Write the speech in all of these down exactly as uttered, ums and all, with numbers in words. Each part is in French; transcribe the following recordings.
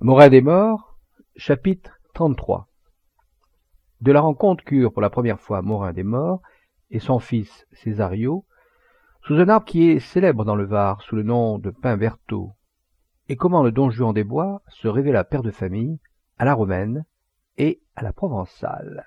Morin des morts, chapitre trente-trois. De la rencontre qu'eurent pour la première fois Morin des morts et son fils Césario, sous un arbre qui est célèbre dans le Var sous le nom de pin Berthaud, et comment le Don Juan des Bois se révéla père de famille à la romaine et à la provençale.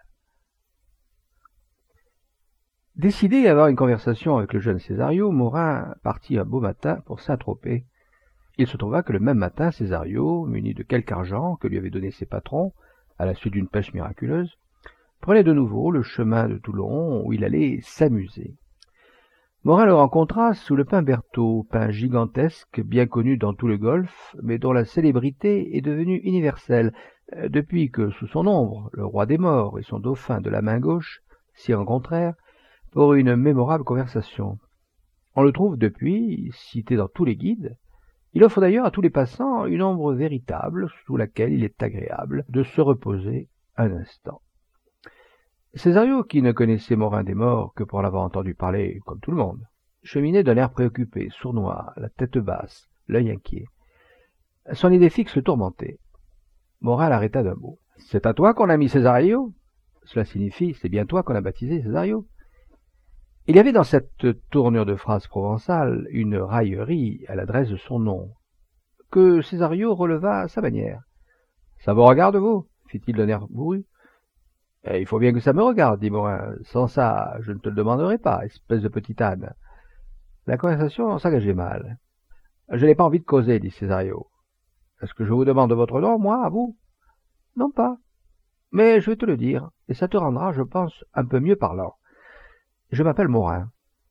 Décidé à avoir une conversation avec le jeune Césario, Morin partit un beau matin pour Saint-Tropez. Il se trouva que le même matin, Césario, muni de quelque argent que lui avaient donné ses patrons, à la suite d'une pêche miraculeuse, prenait de nouveau le chemin de Toulon où il allait s'amuser. Morin le rencontra sous le pin Berthaud, pin gigantesque, bien connu dans tout le Golfe, mais dont la célébrité est devenue universelle, depuis que, sous son ombre, le roi des morts et son dauphin de la main gauche s'y rencontrèrent pour une mémorable conversation. On le trouve depuis cité dans tous les guides. Il offre d'ailleurs à tous les passants une ombre véritable sous laquelle il est agréable de se reposer un instant. Césario, qui ne connaissait Morin des morts que pour l'avoir entendu parler comme tout le monde, cheminait d'un air préoccupé, sournois, la tête basse, l'œil inquiet. Son idée fixe le tourmentait. Morin l'arrêta d'un mot. « C'est à toi qu'on a mis Césario ?» Cela signifie « c'est bien toi qu'on a baptisé Césario ?» Il y avait dans cette tournure de phrase provençale une raillerie à l'adresse de son nom, que Césario releva à sa manière. « Ça vous regarde, vous » fit-il d'un air bourru. « Il faut bien que ça me regarde, dit Morin. Sans ça, je ne te le demanderai pas, espèce de petit âne. » La conversation s'engageait mal. « Je n'ai pas envie de causer, dit Césario. Est-ce que je vous demande votre nom, moi, à vous ? Non pas. Mais je vais te le dire, et ça te rendra, je pense, un peu mieux parlant. Je m'appelle Morin. »«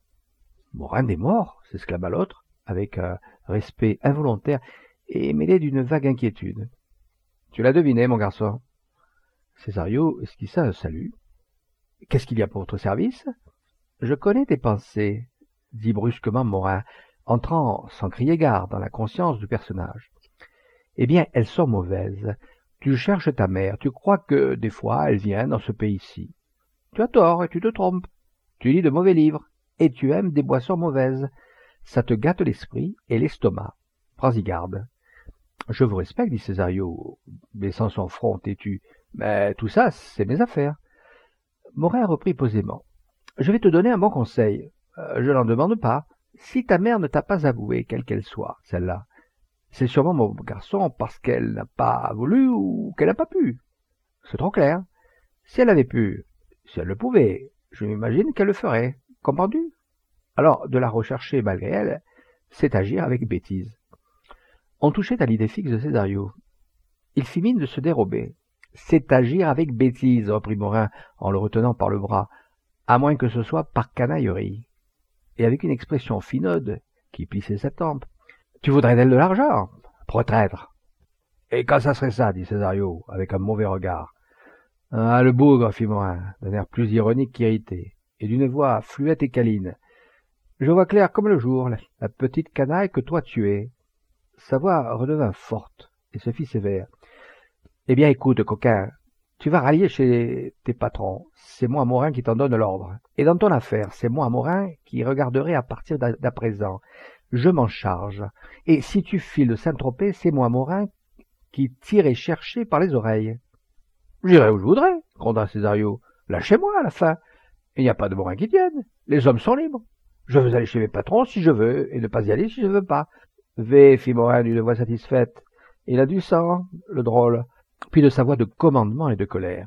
Morin des morts » s'exclama l'autre, avec un respect involontaire et mêlé d'une vague inquiétude. « Tu l'as deviné, mon garçon. » Césario esquissa un salut. « Qu'est-ce qu'il y a pour votre service ?»« Je connais tes pensées, » dit brusquement Morin, entrant sans crier gare dans la conscience du personnage. « Eh bien, elles sont mauvaises. Tu cherches ta mère, tu crois que, des fois, elle vient dans ce pays-ci. Tu as tort et tu te trompes. Tu lis de mauvais livres, et tu aimes des boissons mauvaises. Ça te gâte l'esprit et l'estomac. Prends-y garde. »« Je vous respecte, dit Césario, baissant son front têtu. Mais tout ça, c'est mes affaires. » Morin reprit posément. « Je vais te donner un bon conseil. Euh, je n'en demande pas. Si ta mère ne t'a pas avoué, quelle qu'elle soit, celle-là, c'est sûrement, mon garçon, parce qu'elle n'a pas voulu ou qu'elle n'a pas pu. C'est trop clair. Si elle avait pu, si elle le pouvait, je m'imagine qu'elle le ferait. Comprends-tu ? Alors, de la rechercher malgré elle, c'est agir avec bêtise. » On touchait à l'idée fixe de Césario. Il fit mine de se dérober. « C'est agir avec bêtise, » reprit Morin en le retenant par le bras, à moins que ce soit par canaillerie. Et avec une expression finaude qui plissait sa tempe. « Tu voudrais d'elle de l'argent ? Peut-être. »« Et quand ça serait ça, dit Césario, avec un mauvais regard. »« Ah, le bougre, fit Morin, d'un air plus ironique qu'irrité, et d'une voix fluette et câline. Je vois clair comme le jour, la, la petite canaille que toi tu es. » Sa voix redevint forte et se fit sévère. « Eh bien, écoute, coquin, tu vas rallier chez tes patrons. C'est moi, Morin, qui t'en donne l'ordre. Et dans ton affaire, c'est moi, Morin, qui regarderai à partir d'à présent. Je m'en charge. Et si tu files de Saint-Tropez, c'est moi, Morin, qui t'irai chercher par les oreilles. »« J'irai où je voudrais, » gronda Césario. « Lâchez-moi à la fin. Il n'y a pas de Morin qui tienne. Les hommes sont libres. Je veux aller chez mes patrons si je veux, et ne pas y aller si je veux pas. »« Vé, fit Morin d'une voix satisfaite. Il a du sang, le drôle. » Puis de sa voix de commandement et de colère.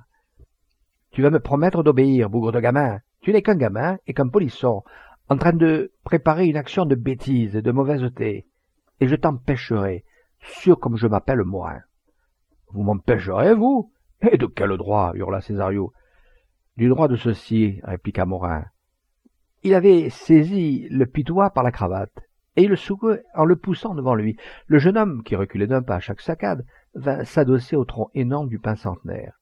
« Tu vas me promettre d'obéir, bougre de gamin. Tu n'es qu'un gamin et qu'un polisson, en train de préparer une action de bêtise et de mauvaiseté. Et je t'empêcherai, sûr comme je m'appelle Morin. »« Vous m'empêcherez, vous ? Et de quel droit ?» hurla Césario. « Du droit de ceci, » répliqua Morin. Il avait saisi le pitois par la cravate, et il le secouait en le poussant devant lui. Le jeune homme, qui reculait d'un pas à chaque saccade, vint s'adosser au tronc énorme du pin centenaire.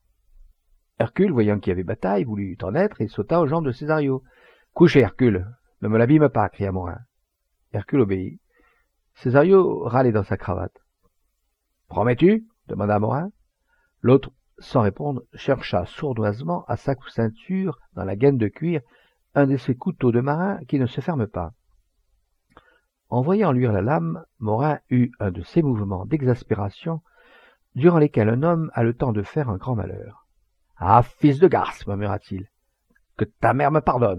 Hercule, voyant qu'il y avait bataille, voulut en être et sauta aux jambes de Césario. « Couchez, Hercule, ne me l'abîme pas » cria Morin. Hercule obéit. Césario râlait dans sa cravate. « Promets-tu » demanda Morin. L'autre, sans répondre, chercha sournoisement à sa ceinture, dans la gaine de cuir, un de ces couteaux de marin qui ne se ferment pas. En voyant luire la lame, Morin eut un de ces mouvements d'exaspération durant lesquels un homme a le temps de faire un grand malheur. « Ah, fils de garce !» murmura-t-il. « Que ta mère me pardonne !»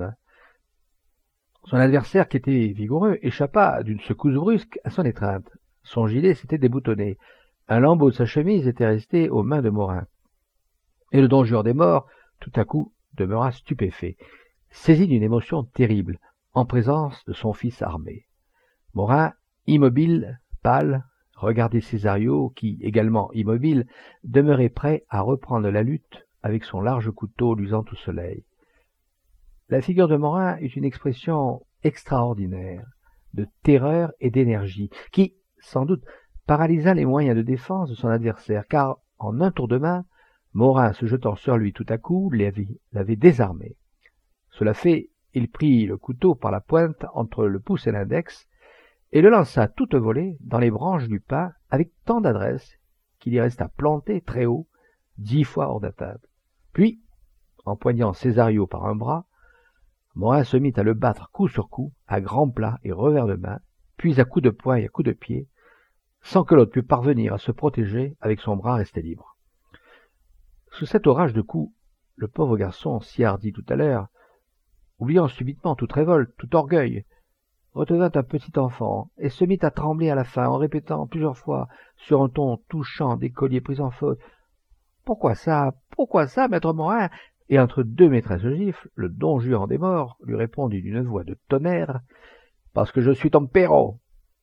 Son adversaire, qui était vigoureux, échappa d'une secousse brusque à son étreinte. Son gilet s'était déboutonné. Un lambeau de sa chemise était resté aux mains de Morin. Et le don Juan des morts, tout à coup, demeura stupéfait, saisi d'une émotion terrible, en présence de son fils armé. Morin, immobile, pâle, regardait Césario, qui, également immobile, demeurait prêt à reprendre la lutte avec son large couteau luisant au soleil. La figure de Morin eut une expression extraordinaire, de terreur et d'énergie, qui, sans doute, paralysa les moyens de défense de son adversaire, car, en un tour de main, Morin, se jetant sur lui tout à coup, l'avait désarmé. Cela fait, il prit le couteau par la pointe entre le pouce et l'index, et le lança toute volée dans les branches du pin avec tant d'adresse qu'il y resta planté très haut, dix fois hors d'atteinte. Puis, empoignant Césario par un bras, Morin se mit à le battre coup sur coup, à grands plats et revers de main, puis à coups de poing et à coups de pied, sans que l'autre pût parvenir à se protéger avec son bras resté libre. Sous cet orage de coups, le pauvre garçon, si hardi tout à l'heure, oubliant subitement toute révolte, tout orgueil, redevint un petit enfant, et se mit à trembler à la fin, en répétant plusieurs fois, sur un ton touchant d'écolier pris en faute, « Pourquoi ça? Pourquoi ça, maître Morin ?» Et entre deux maîtresses gifles, le don Juan des morts lui répondit d'une voix de tonnerre, « Parce que je suis ton perro !»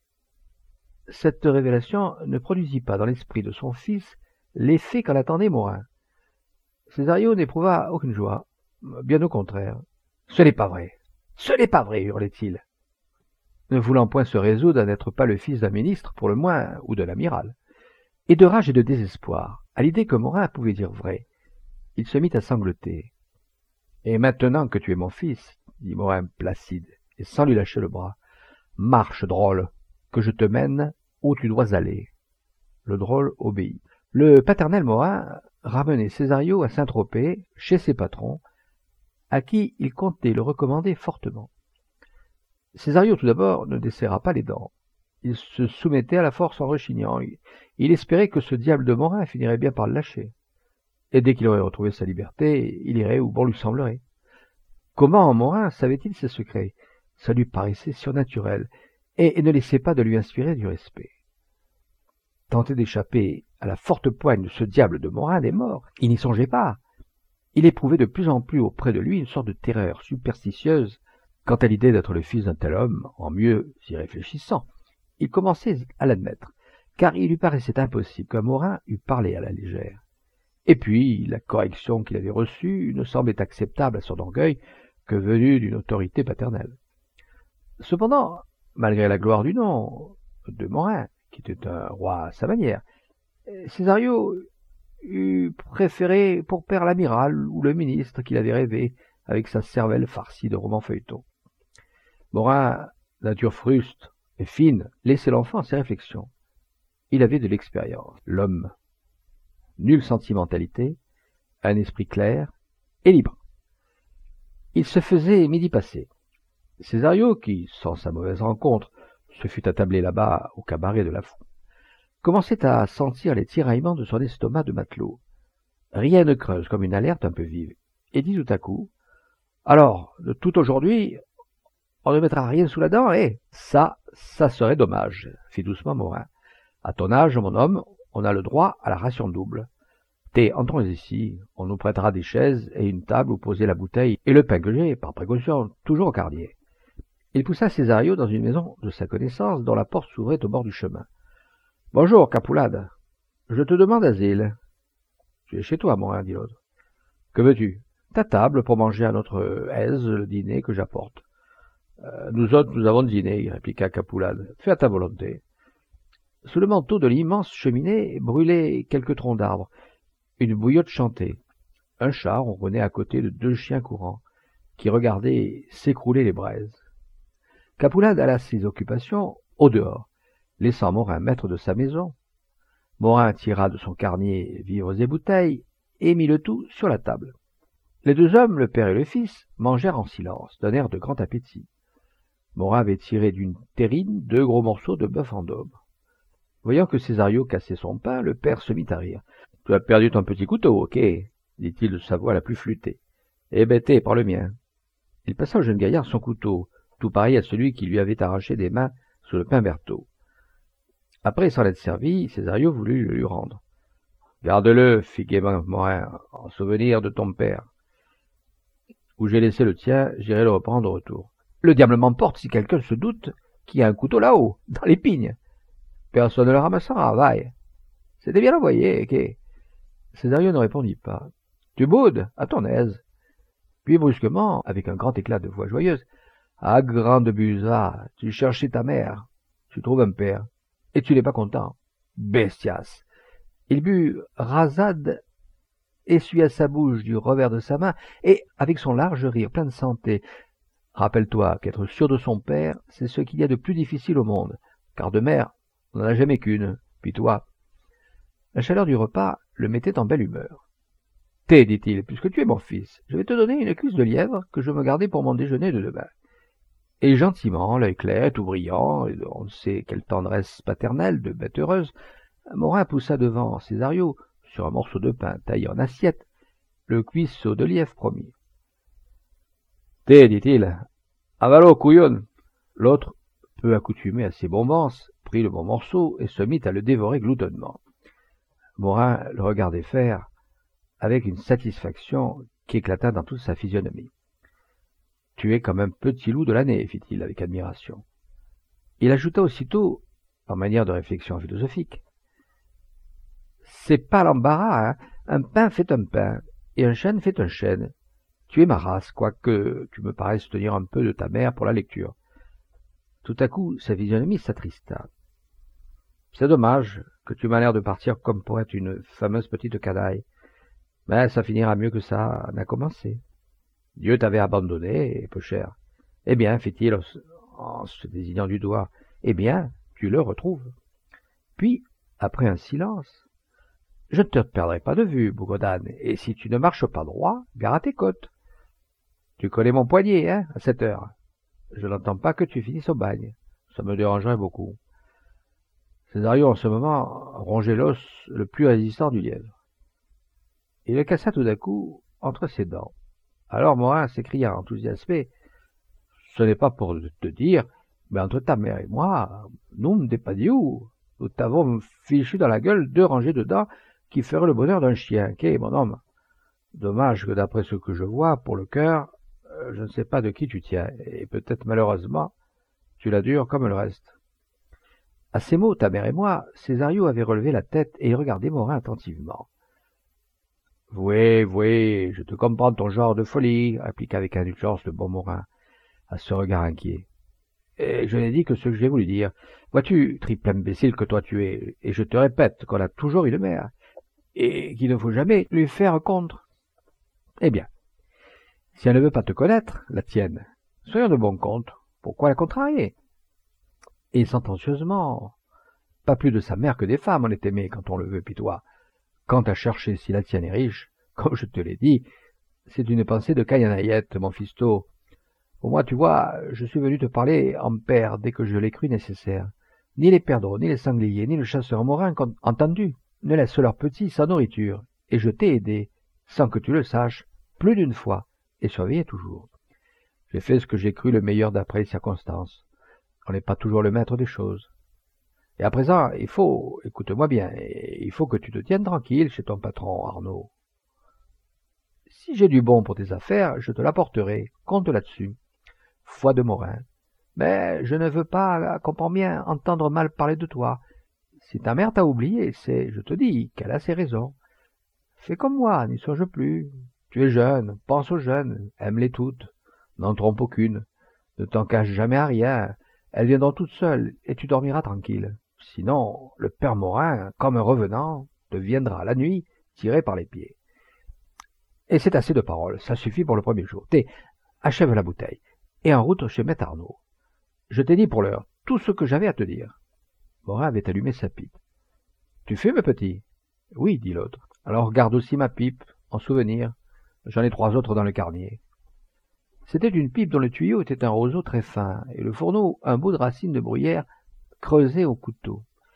Cette révélation ne produisit pas dans l'esprit de son fils l'effet qu'en attendait Morin. Césario n'éprouva aucune joie, bien au contraire. « Ce n'est pas vrai, ce n'est pas vrai !» hurlait-il, ne voulant point se résoudre à n'être pas le fils d'un ministre, pour le moins, ou de l'amiral. Et de rage et de désespoir, à l'idée que Morin pouvait dire vrai, il se mit à sangloter. « Et maintenant que tu es mon fils, dit Morin placide, et sans lui lâcher le bras, marche, drôle, que je te mène où tu dois aller. » Le drôle obéit. Le paternel Morin ramenait Césario à Saint-Tropez, chez ses patrons, à qui il comptait le recommander fortement. Césario, tout d'abord, ne desserra pas les dents. Il se soumettait à la force en rechignant. Il espérait que ce diable de Morin finirait bien par le lâcher. Et dès qu'il aurait retrouvé sa liberté, il irait où bon lui semblerait. Comment Morin savait-il ses secrets? Ça lui paraissait surnaturel, et ne laissait pas de lui inspirer du respect. Tenter d'échapper à la forte poigne de ce diable de Morin des morts, il n'y songeait pas. Il éprouvait de plus en plus auprès de lui une sorte de terreur superstitieuse quant à l'idée d'être le fils d'un tel homme, en mieux y réfléchissant. Il commençait à l'admettre, car il lui paraissait impossible qu'un Morin eût parlé à la légère. Et puis, la correction qu'il avait reçue ne semblait acceptable à son orgueil que venue d'une autorité paternelle. Cependant, malgré la gloire du nom de Morin, qui était un roi à sa manière, Césario eût préféré pour père l'amiral ou le ministre qu'il avait rêvé avec sa cervelle farcie de romans feuilletons. Morin, nature fruste et fine, laissait l'enfant à ses réflexions. Il avait de l'expérience. L'homme, nulle sentimentalité, un esprit clair et libre. Il se faisait midi passé. Césario, qui, sans sa mauvaise rencontre, se fut attablé là-bas au cabaret de la Fou, commençait à sentir les tiraillements de son estomac de matelot. Rien ne creuse comme une alerte un peu vive, et dit tout à coup, « Alors, de tout aujourd'hui, on ne mettra rien sous la dent, eh ? Ça, ça serait dommage, » fit doucement Morin. « À ton âge, mon homme, on a le droit à la ration double. T'es, entrons ici, on nous prêtera des chaises et une table où poser la bouteille et le pain que j'ai, par précaution, toujours au carnier. » Il poussa Césario dans une maison de sa connaissance dont la porte s'ouvrait au bord du chemin. « Bonjour, Capoulade. Je te demande asile. »« Tu es chez toi, Morin, dit l'autre. »« Que veux-tu ? Ta table pour manger à notre aise le dîner que j'apporte. Euh, »« Nous autres, nous avons dîné, répliqua Capoulade. « Fais à ta volonté. » Sous le manteau de l'immense cheminée brûlaient quelques troncs d'arbres. Une bouillotte chantait. Un chat ronronnait à côté de deux chiens courants, qui regardaient s'écrouler les braises. Capoulade alla à ses occupations au dehors, laissant Morin maître de sa maison. Morin tira de son carnier vivres et bouteilles et mit le tout sur la table. Les deux hommes, le père et le fils, mangèrent en silence, d'un air de grand appétit. Morin avait tiré d'une terrine deux gros morceaux de bœuf en daube. Voyant que Césario cassait son pain, le père se mit à rire. « Tu as perdu ton petit couteau, ok ?» dit-il de sa voix la plus flûtée. « Eh bêté, prends le mien. » Il passa au jeune gaillard son couteau, tout pareil à celui qui lui avait arraché des mains sous le pain Berthaud. Après s'en être servi, Césario voulut le lui rendre. « Garde-le, fit gaiement Morin, en souvenir de ton père. Où j'ai laissé le tien, j'irai le reprendre au retour. »« Le diable m'emporte si quelqu'un se doute qu'il y a un couteau là-haut, dans les pignes. Personne ne le ramassera, vaille. C'était bien envoyé, ok. » Césario ne répondit pas. « Tu boudes, à ton aise. » Puis brusquement, avec un grand éclat de voix joyeuse, « Ah, grande busa, tu cherchais ta mère, tu trouves un père, et tu n'es pas content. Bestias !» Il but rasade, essuya sa bouche du revers de sa main, et, avec son large rire plein de santé, « Rappelle-toi qu'être sûr de son père, c'est ce qu'il y a de plus difficile au monde, car de mère, on n'en a jamais qu'une, puis toi. » La chaleur du repas le mettait en belle humeur. « Thé, dit-il, puisque tu es mon fils, je vais te donner une cuisse de lièvre que je me gardais pour mon déjeuner de demain. » Et gentiment, l'œil clair, tout brillant, et on ne sait quelle tendresse paternelle de bête heureuse, Morin poussa devant Césario, sur un morceau de pain taillé en assiette, le cuisseau de lièvre promis. « Thé, dit-il, avalo, couillonne. » L'autre, peu accoutumé à ces bonbons, prit le bon morceau et se mit à le dévorer gloutonnement. Morin le regardait faire, avec une satisfaction qui éclata dans toute sa physionomie. « Tu es comme un petit loup de l'année, fit-il avec admiration. Il ajouta aussitôt, en manière de réflexion philosophique, « C'est pas l'embarras, hein. Un pain fait un pain, et un chêne fait un chêne. Tu es ma race, quoique tu me paraisses tenir un peu de ta mère pour la lecture. » Tout à coup, sa physionomie s'attrista. « C'est dommage que tu m'as l'air de partir comme pour être une fameuse petite canaille. Mais ça finira mieux que ça n'a commencé. Dieu t'avait abandonné, peu cher. Eh bien, fit-il en se désignant du doigt, eh bien, tu le retrouves. » Puis, après un silence, « Je ne te perdrai pas de vue, Bougodane, et si tu ne marches pas droit, gare à tes côtes. Tu connais mon poignet, hein, à cette heure. Je n'entends pas que tu finisses au bagne. Ça me dérangerait beaucoup. » Césario, en ce moment, rongeait l'os le plus résistant du lièvre. Il le cassa tout d'un coup entre ses dents. Alors Morin s'écria enthousiasmé, « Ce n'est pas pour te dire, mais entre ta mère et moi, nous ne pas dit où. Nous t'avons fichu dans la gueule deux rangées de dents qui feraient le bonheur d'un chien, qu'est mon homme. Dommage que d'après ce que je vois, pour le cœur, euh, je ne sais pas de qui tu tiens, et peut-être malheureusement, tu la dures comme le reste. » À ces mots, ta mère et moi, Césario avait relevé la tête et il regardait Morin attentivement. « Voué, voué, je te comprends ton genre de folie, répliqua avec indulgence le bon Morin, à ce regard inquiet. Et je n'ai dit que ce que j'ai voulu dire. Vois-tu, triple imbécile que toi tu es, et je te répète qu'on a toujours une mère, et qu'il ne faut jamais lui faire contre. Eh bien, si elle ne veut pas te connaître, la tienne, soyons de bon compte, pourquoi la contrarier? Et sentencieusement, pas plus de sa mère que des femmes on est aimé quand on le veut, pitois. Quant à chercher si la tienne est riche, comme je te l'ai dit, c'est une pensée de caïnayette, mon fisto. Pour moi, tu vois, je suis venu te parler en père dès que je l'ai cru nécessaire. Ni les perdreaux, ni les sangliers, ni le chasseur morin, entendu, ne laissent leurs petits sans nourriture, et je t'ai aidé, sans que tu le saches, plus d'une fois, et surveillé toujours. J'ai fait ce que j'ai cru le meilleur d'après les circonstances. On n'est pas toujours le maître des choses. Et à présent, il faut, écoute-moi bien, il faut que tu te tiennes tranquille chez ton patron, Arnaud. Si j'ai du bon pour tes affaires, je te l'apporterai, compte là-dessus. Foi de Morin. Mais je ne veux pas, comprends bien, entendre mal parler de toi. Si ta mère t'a oublié, c'est, je te dis, qu'elle a ses raisons. Fais comme moi, n'y songe plus. Tu es jeune, pense aux jeunes, aime-les toutes, n'en trompe aucune, ne t'en cache jamais à rien, elles viendront toutes seules, et tu dormiras tranquille. Sinon, le père Morin, comme un revenant, te viendra la nuit, tiré par les pieds. Et c'est assez de paroles, ça suffit pour le premier jour. T'es, achève la bouteille, et en route chez maître Arnaud. Je t'ai dit pour l'heure tout ce que j'avais à te dire. Morin avait allumé sa pipe. Tu fumes, petit? Oui, dit l'autre. Alors garde aussi ma pipe, en souvenir. J'en ai trois autres dans le carnier. C'était une pipe dont le tuyau était un roseau très fin, et le fourneau un bout de racine de bruyère creusé au couteau.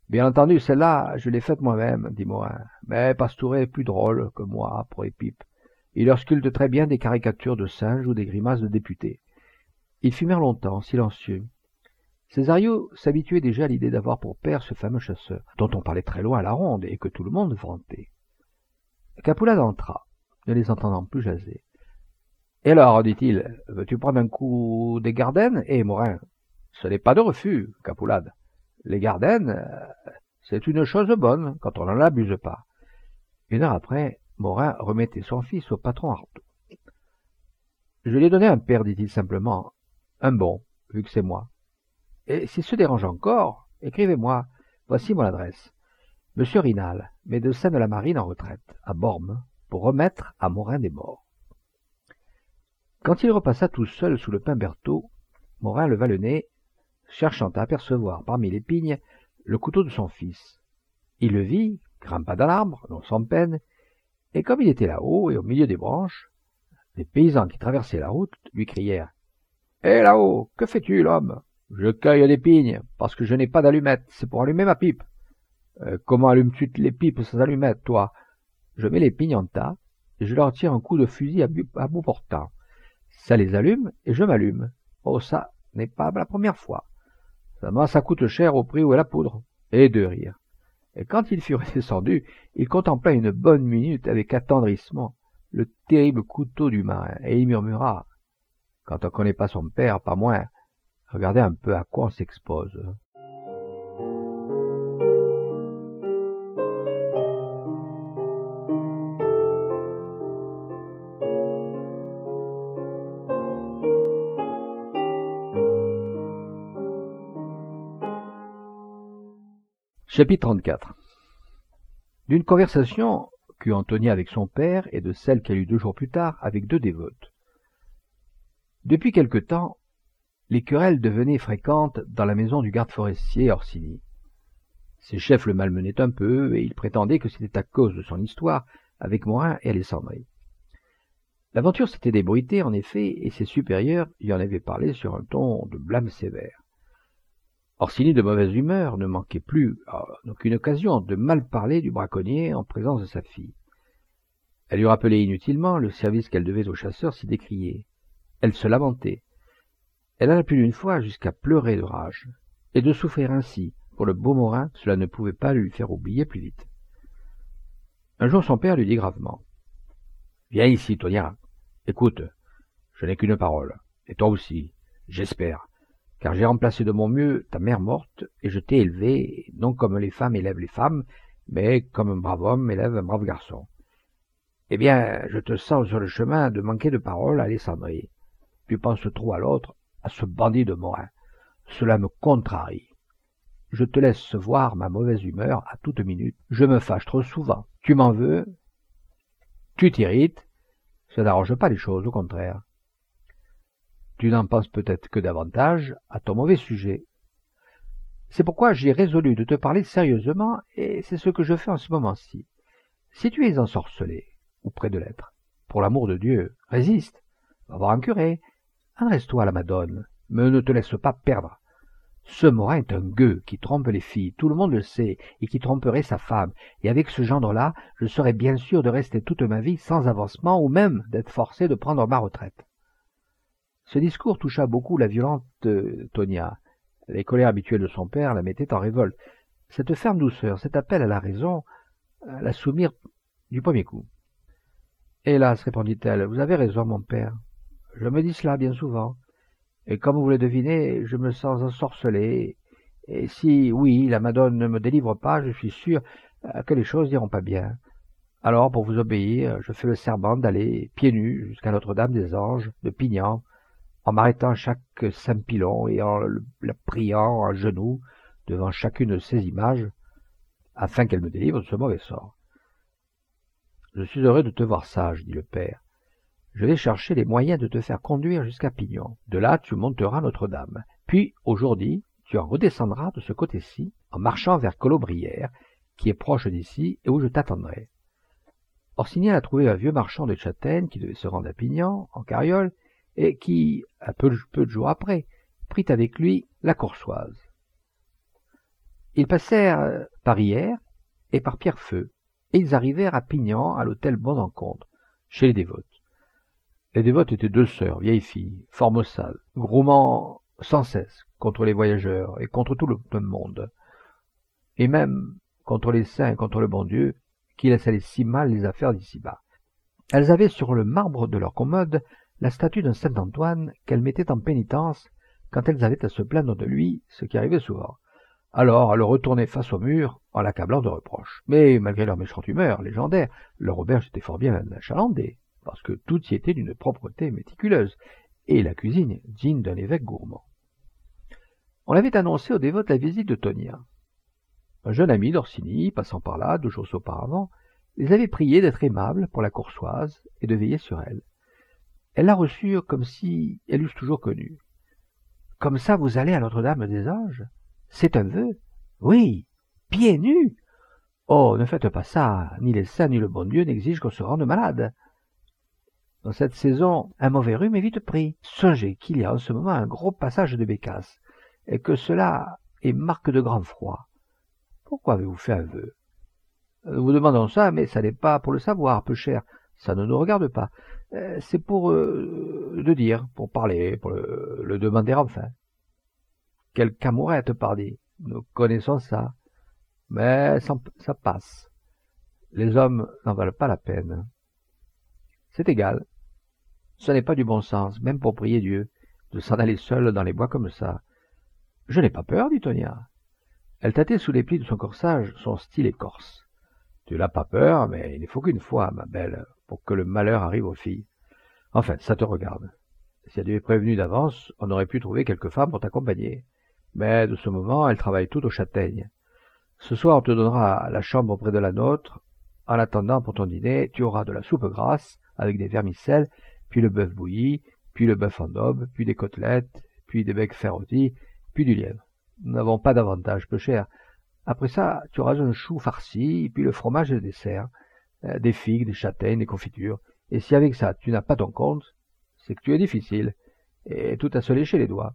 Bien entendu, celle-là, je l'ai faite moi-même, dit Morin. Mais Pastouret est plus drôle que moi pour les pipes. Il leur sculpte très bien des caricatures de singes ou des grimaces de députés. Ils fumèrent longtemps, silencieux. Césario s'habituait déjà à l'idée d'avoir pour père ce fameux chasseur, dont on parlait très loin à la ronde et que tout le monde vantait. Capoulade entra, ne les entendant plus jaser. « Et alors, dit-il, veux-tu prendre un coup des Gardennes ? Eh, Morin, ce n'est pas de refus, Capoulade. Les Gardennes, c'est une chose bonne quand on n'en abuse pas. » Une heure après, Morin remettait son fils au patron Artaud. « Je lui ai donné un père, dit-il simplement, un bon, vu que c'est moi. Et s'il se dérange encore, écrivez-moi, voici mon adresse. Monsieur Rinal, médecin de la marine en retraite, à Bormes, pour remettre à Morin des morts. » Quand il repassa tout seul sous le pin Berthaud, Morin leva le nez, cherchant à apercevoir parmi les pignes le couteau de son fils. Il le vit, grimpa dans l'arbre, non sans peine, et comme il était là-haut et au milieu des branches, les paysans qui traversaient la route lui crièrent « Hé, là-haut, que fais-tu, l'homme ? Je cueille des pignes, parce que je n'ai pas d'allumettes, c'est pour allumer ma pipe. Euh, comment allumes-tu les pipes sans allumettes, toi ? Je mets les pignes en tas, et je leur tire un coup de fusil à, bu- à bout portant. Ça les allume, et je m'allume. Oh, ça n'est pas la première fois. Seulement, ça coûte cher au prix où est la poudre. » Et de rire. Et quand il fut redescendu, il contempla une bonne minute avec attendrissement le terrible couteau du marin, et il murmura « Quand on connaît pas son père, pas moins, regardez un peu à quoi on s'expose. » Chapitre trente-quatre. D'une conversation qu'eut Antonia avec son père et de celle qu'elle eut deux jours plus tard avec deux dévotes. Depuis quelque temps, les querelles devenaient fréquentes dans la maison du garde forestier Orsini. Ses chefs le malmenaient un peu et il prétendait que c'était à cause de son histoire avec Morin et Alessandrie. L'aventure s'était débruitée en effet et ses supérieurs y en avaient parlé sur un ton de blâme sévère. Orsini, de mauvaise humeur, ne manquait plus à aucune occasion de mal parler du braconnier en présence de sa fille. Elle lui rappelait inutilement le service qu'elle devait aux chasseurs si décriés. Elle se lamentait. Elle alla plus d'une fois jusqu'à pleurer de rage. Et de souffrir ainsi pour le beau Morin, cela ne pouvait pas lui faire oublier plus vite. Un jour, son père lui dit gravement « Viens ici, Tonia. Écoute, je n'ai qu'une parole. Et toi aussi, j'espère. Car j'ai remplacé de mon mieux ta mère morte, et je t'ai élevé, non comme les femmes élèvent les femmes, mais comme un brave homme élève un brave garçon. Eh bien, je te sens sur le chemin de manquer de parole à Alessandrie. Tu penses trop à l'autre, à ce bandit de Morin. Cela me contrarie. Je te laisse voir ma mauvaise humeur à toute minute. Je me fâche trop souvent. Tu m'en veux, tu t'irrites, ça n'arrange pas les choses, au contraire. Tu n'en penses peut-être que davantage à ton mauvais sujet. C'est pourquoi j'ai résolu de te parler sérieusement, et c'est ce que je fais en ce moment-ci. Si tu es ensorcelé, ou près de l'être, pour l'amour de Dieu, résiste, va voir un curé, adresse-toi à la Madone, mais ne te laisse pas perdre. Ce Morin est un gueux qui trompe les filles, tout le monde le sait, et qui tromperait sa femme, et avec ce gendre-là, je serais bien sûr de rester toute ma vie sans avancement, ou même d'être forcé de prendre ma retraite. » Ce discours toucha beaucoup la violente euh, Tonia. Les colères habituelles de son père la mettaient en révolte. Cette ferme douceur, cet appel à la raison, euh, la soumirent du premier coup. « Hélas, répondit-elle, vous avez raison, mon père. Je me dis cela bien souvent. Et comme vous le devinez, je me sens ensorcelé. Et si, oui, la Madone ne me délivre pas, je suis sûr euh, que les choses n'iront pas bien. Alors, pour vous obéir, je fais le serment d'aller pieds nus jusqu'à Notre-Dame-des-Anges de Pignan, en m'arrêtant chaque Saint-Pilon et en la priant à genoux devant chacune de ces images, afin qu'elle me délivre de ce mauvais sort. « Je suis heureux de te voir sage, dit le père. Je vais chercher les moyens de te faire conduire jusqu'à Pignon. De là, tu monteras Notre-Dame. Puis, aujourd'hui, tu en redescendras de ce côté-ci, en marchant vers Colobrières, qui est proche d'ici et où je t'attendrai. » Orsini a trouvé un vieux marchand de châtaignes qui devait se rendre à Pignon, en carriole, et qui, un peu, peu de jours après, prit avec lui la Coursoise. Ils passèrent par Hyères et par Pierrefeu, et ils arrivèrent à Pignan, à l'hôtel Bonencontre, chez les dévotes. Les dévotes étaient deux sœurs, vieilles filles, fort maussades, grommant sans cesse contre les voyageurs et contre tout le monde, et même contre les saints et contre le bon Dieu, qui laisse aller si mal les affaires d'ici-bas. Elles avaient sur le marbre de leur commode la statue d'un saint Antoine qu'elles mettaient en pénitence quand elles avaient à se plaindre de lui, ce qui arrivait souvent. Alors, elles le retournaient face au mur en l'accablant de reproches. Mais, malgré leur méchante humeur légendaire, leur auberge était fort bien achalandée, parce que tout y était d'une propreté méticuleuse, et la cuisine digne d'un évêque gourmand. On avait annoncé aux dévotes la visite de Tonia. Un jeune ami d'Orsini, passant par là deux jours auparavant, les avait priés d'être aimables pour la coursoise et de veiller sur elle. Elles la reçurent comme si elles l'eussent toujours connue. « Comme ça, vous allez à Notre-Dame-des-Anges ? C'est un vœu ? Oui, pieds nus ! Oh, ne faites pas ça, ni les saints ni le bon Dieu n'exigent qu'on se rende malade. Dans cette saison, un mauvais rhume est vite pris. Songez qu'il y a en ce moment un gros passage de bécasse, et que cela est marque de grand froid. Pourquoi avez-vous fait un vœu ? Nous vous demandons ça, mais ça n'est pas pour le savoir, peu cher. Ça ne nous regarde pas. C'est pour euh, le dire, pour parler, pour le, le demander enfin. Quelle camourette, pardi. Nous connaissons ça. Mais ça, ça passe. Les hommes n'en valent pas la peine. C'est égal. Ce n'est pas du bon sens, même pour prier Dieu, de s'en aller seul dans les bois comme ça. Je n'ai pas peur, dit Tonia. Elle tâtait sous les plis de son corsage son style écorce. Tu n'as pas peur, mais il ne faut qu'une fois, ma belle, pour que le malheur arrive aux filles. Enfin, ça te regarde. Si elle avait prévenu d'avance, on aurait pu trouver quelques femmes pour t'accompagner. Mais de ce moment, elles travaillent toutes aux châtaignes. Ce soir, on te donnera la chambre près de la nôtre. En attendant, pour ton dîner, tu auras de la soupe grasse, avec des vermicelles, puis le bœuf bouilli, puis le bœuf en daube, puis des côtelettes, puis des becs rôtis, puis du lièvre. Nous n'avons pas d'avantage, peu cher. Après ça, tu auras un chou farci, puis le fromage et le dessert, euh, des figues, des châtaignes, des confitures. Et si avec ça, tu n'as pas ton compte, c'est que tu es difficile, et tout à se lécher les doigts.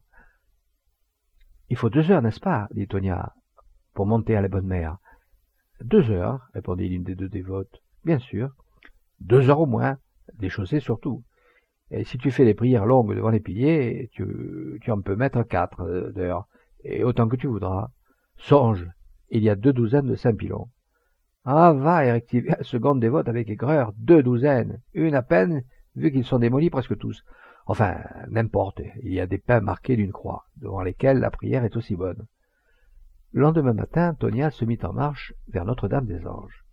Il faut deux heures, n'est-ce pas, dit Tonia, pour monter à la bonne mère. Deux heures, répondit l'une des deux dévotes. Bien sûr. Deux heures au moins, des chaussées surtout. Et si tu fais des prières longues devant les piliers, tu, tu en peux mettre quatre d'heures, et autant que tu voudras. Songe, il y a deux douzaines de Saint-Pilon. Ah, va, et rectifie la seconde dévote avec aigreur, deux douzaines, une à peine, vu qu'ils sont démolis presque tous. Enfin, n'importe, il y a des pains marqués d'une croix, devant lesquels la prière est aussi bonne. Le lendemain matin, Tonia se mit en marche vers Notre-Dame-des-Anges.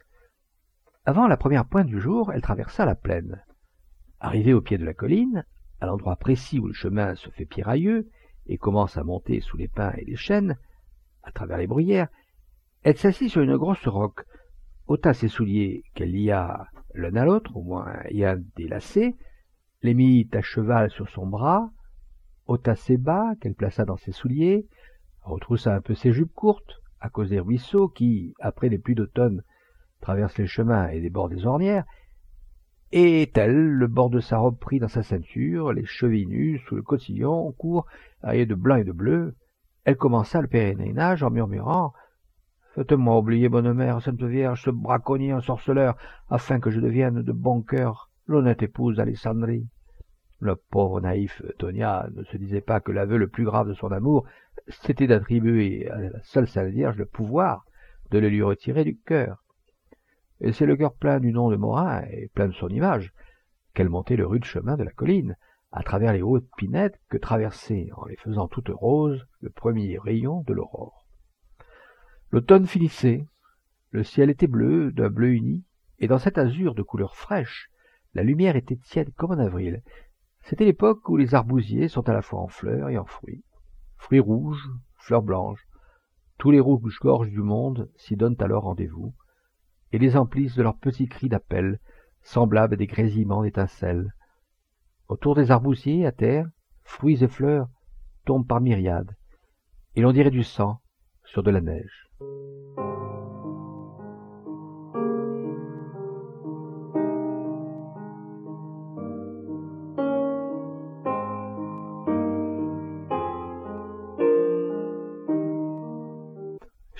Avant la première pointe du jour, elle traversa la plaine. Arrivée au pied de la colline, à l'endroit précis où le chemin se fait pierrailleux et commence à monter sous les pins et les chênes, à travers les bruyères, elle s'assit sur une grosse roque, ôta ses souliers qu'elle lia l'un à l'autre, au moins ayant des lacets, les mit à cheval sur son bras, ôta ses bas qu'elle plaça dans ses souliers, retroussa un peu ses jupes courtes, à cause des ruisseaux qui, après les pluies d'automne, traversent les chemins et débordent les ornières, et tel, le bord de sa robe pris dans sa ceinture, les chevilles nues sous le cotillon court, rayé de blanc et de bleu, elle commença le pèlerinage en murmurant « Faites-moi oublier, bonne mère, Sainte Vierge, ce braconnier ensorceleur, afin que je devienne de bon cœur l'honnête épouse d'Alessandrie. » Le pauvre naïf Tonia ne se disait pas que l'aveu le plus grave de son amour, c'était d'attribuer à la seule Sainte Vierge le pouvoir de le lui retirer du cœur. Et c'est le cœur plein du nom de Morin et plein de son image qu'elle montait le rude chemin de la colline, à travers les hautes pinettes que traversait, en les faisant toutes roses, le premier rayon de l'aurore. L'automne finissait, le ciel était bleu, d'un bleu uni, et dans cet azur de couleur fraîche, la lumière était tiède comme en avril. C'était l'époque où les arbousiers sont à la fois en fleurs et en fruits. Fruits rouges, fleurs blanches, tous les rouges-gorges du monde s'y donnent alors rendez-vous, et les emplissent de leurs petits cris d'appel, semblables à des grésillements d'étincelles. Autour des arbousiers, à terre, fruits et fleurs tombent par myriades, et l'on dirait du sang sur de la neige.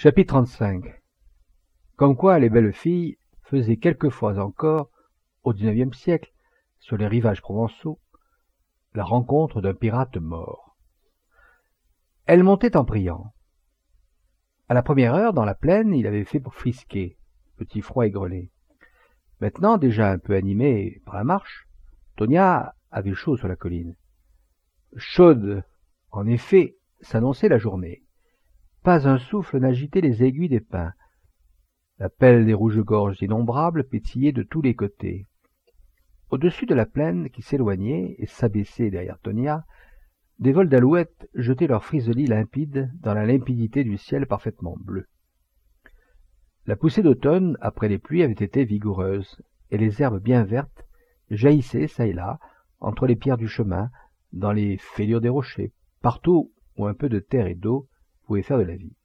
Chapitre trente-cinq. Comme quoi les belles filles faisaient quelquefois encore, au dix-neuvième siècle, sur les rivages provençaux, la rencontre d'un pirate mort. Elle montait en priant. À la première heure, dans la plaine, il avait fait pour frisquer, petit froid et grelé. Maintenant, déjà un peu animé par la marche, Tonia avait chaud sur la colline. Chaude, en effet, s'annonçait la journée. Pas un souffle n'agitait les aiguilles des pins. La pelle des rouges-gorges innombrables pétillait de tous les côtés. Au-dessus de la plaine qui s'éloignait et s'abaissait derrière Tonia, des vols d'alouettes jetaient leurs frisolis limpides dans la limpidité du ciel parfaitement bleu. La poussée d'automne, après les pluies, avait été vigoureuse, et les herbes bien vertes jaillissaient çà et là, entre les pierres du chemin, dans les fêlures des rochers, partout où un peu de terre et d'eau pouvait faire de la vie.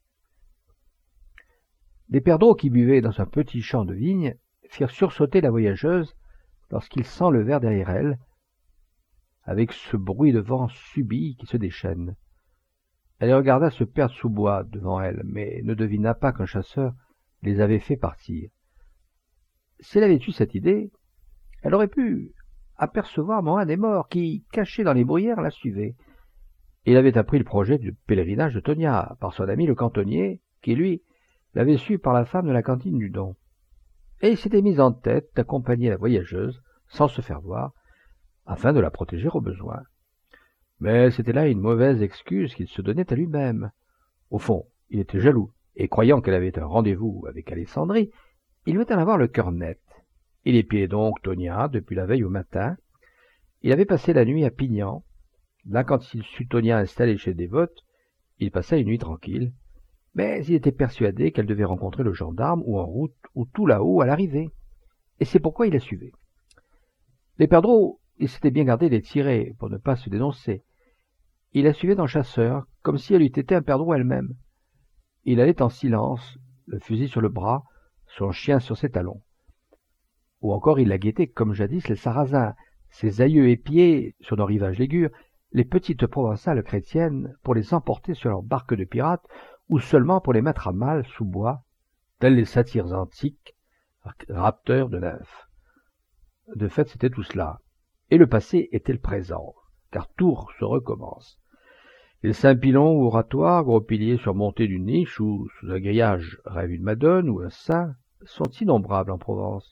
Des perdreaux qui buvaient dans un petit champ de vigne firent sursauter la voyageuse lorsqu'ils s'enlevèrent derrière elle, avec ce bruit de vent subit qui se déchaîne. Elle regarda se perdre sous bois devant elle, mais ne devina pas qu'un chasseur les avait fait partir. Si elle avait eu cette idée, elle aurait pu apercevoir Morin des Morts qui, caché dans les bruyères, la suivait. Il avait appris le projet du pèlerinage de Tonia par son ami le cantonnier, qui, lui, l'avait su par la femme de la cantine du Don. Et il s'était mis en tête d'accompagner la voyageuse, sans se faire voir, afin de la protéger au besoin. Mais c'était là une mauvaise excuse qu'il se donnait à lui-même. Au fond, il était jaloux, et croyant qu'elle avait un rendez-vous avec Alessandrie, il voulait en avoir le cœur net. Il épiait donc Tonia depuis la veille au matin. Il avait passé la nuit à Pignan. Là, quand il sut Tonia installée chez Dévote, il passa une nuit tranquille, mais il était persuadé qu'elle devait rencontrer le gendarme ou en route ou tout là-haut à l'arrivée, et c'est pourquoi il la suivait. Les perdreaux, il s'était bien gardé de les tirer pour ne pas se dénoncer. Il la suivait dans le chasseur, comme si elle eût été un perdreau elle-même. Il allait en silence, le fusil sur le bras, son chien sur ses talons. Ou encore il la guettait comme jadis les Sarrasins, ses aïeux épiés sur nos rivages ligures, les petites provençales chrétiennes pour les emporter sur leurs barques de pirates ou seulement pour les mettre à mal sous bois, tels les satyres antiques, rapteurs de nymphes. De fait, c'était tout cela. Et le passé était le présent, car tout se recommence. Les Saint-Pilon ou oratoires, gros piliers surmontés d'une niche ou sous un grillage rêve une madone ou un saint, sont innombrables en Provence.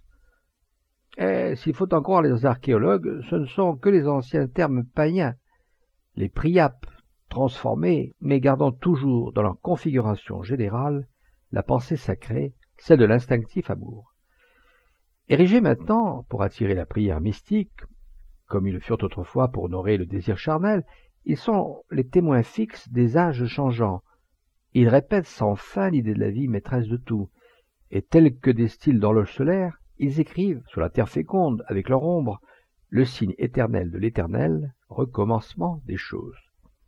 Et s'il faut en croire les archéologues, ce ne sont que les anciens termes païens, les priapes transformés, mais gardant toujours dans leur configuration générale la pensée sacrée, celle de l'instinctif amour. Érigés maintenant pour attirer la prière mystique, comme ils le furent autrefois pour honorer le désir charnel, ils sont les témoins fixes des âges changeants. Ils répètent sans fin l'idée de la vie maîtresse de tout, et tels que des styles d'horloge solaire, ils écrivent sur la terre féconde, avec leur ombre, le signe éternel de l'éternel recommencement des choses.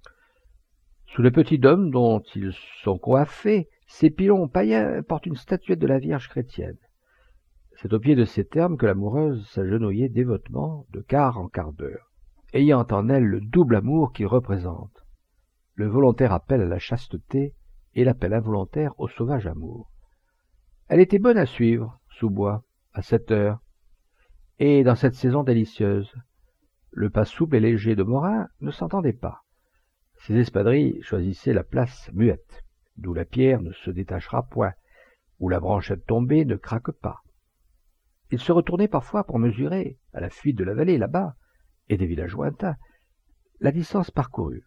Sous le petit dôme dont ils sont coiffés, ces pilons païens portent une statuette de la Vierge chrétienne. C'est au pied de ces termes que l'amoureuse s'agenouillait dévotement de quart en quart d'heure, ayant en elle le double amour qu'il représente, le volontaire appel à la chasteté et l'appel involontaire au sauvage amour. Elle était bonne à suivre, sous bois, à cette heure, et dans cette saison délicieuse. Le pas souple et léger de Morin ne s'entendait pas. Ses espadrilles choisissaient la place muette, d'où la pierre ne se détachera point, où la branchette tombée ne craque pas. Il se retournait parfois pour mesurer, à la fuite de la vallée là-bas, et des villages lointains, la distance parcourue.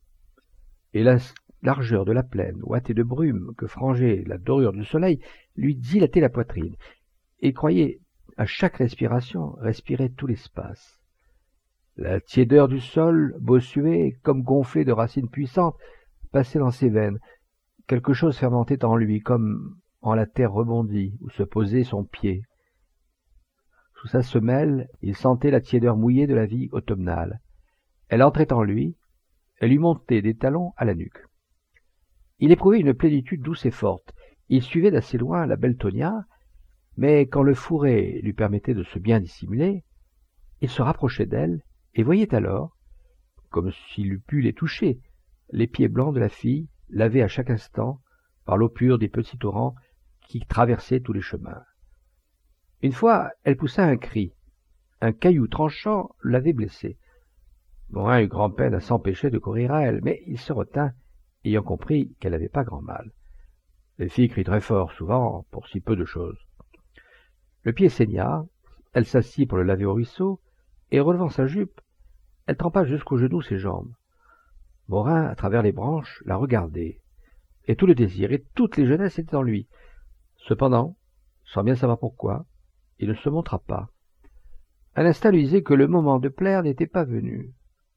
Et la largeur de la plaine, ouatée de brume que frangeait la dorure du soleil, lui dilatait la poitrine, et croyait, à chaque respiration, respirer tout l'espace. La tiédeur du sol, bossuée, comme gonflée de racines puissantes, passait dans ses veines. Quelque chose fermentait en lui, comme en la terre rebondie, où se posait son pied. Sous sa semelle, il sentait la tiédeur mouillée de la vie automnale. Elle entrait en lui, elle lui montait des talons à la nuque. Il éprouvait une plénitude douce et forte. Il suivait d'assez loin la belle Tonia, mais quand le fourré lui permettait de se bien dissimuler, il se rapprochait d'elle et voyait alors, comme s'il eût pu les toucher, les pieds blancs de la fille, lavés à chaque instant par l'eau pure des petits torrents qui traversaient tous les chemins. Une fois, elle poussa un cri. Un caillou tranchant l'avait blessée. Morin eut grand-peine à s'empêcher de courir à elle, mais il se retint, ayant compris qu'elle n'avait pas grand mal. Les filles crient très fort, souvent, pour si peu de choses. Le pied saigna, elle s'assit pour le laver au ruisseau, et relevant sa jupe, elle trempa jusqu'aux genoux ses jambes. Morin, à travers les branches, la regardait, et tout le désir et toutes les jeunesses étaient en lui. Cependant, sans bien savoir pourquoi, il ne se montra pas. Un instinct lui disait que le moment de plaire n'était pas venu.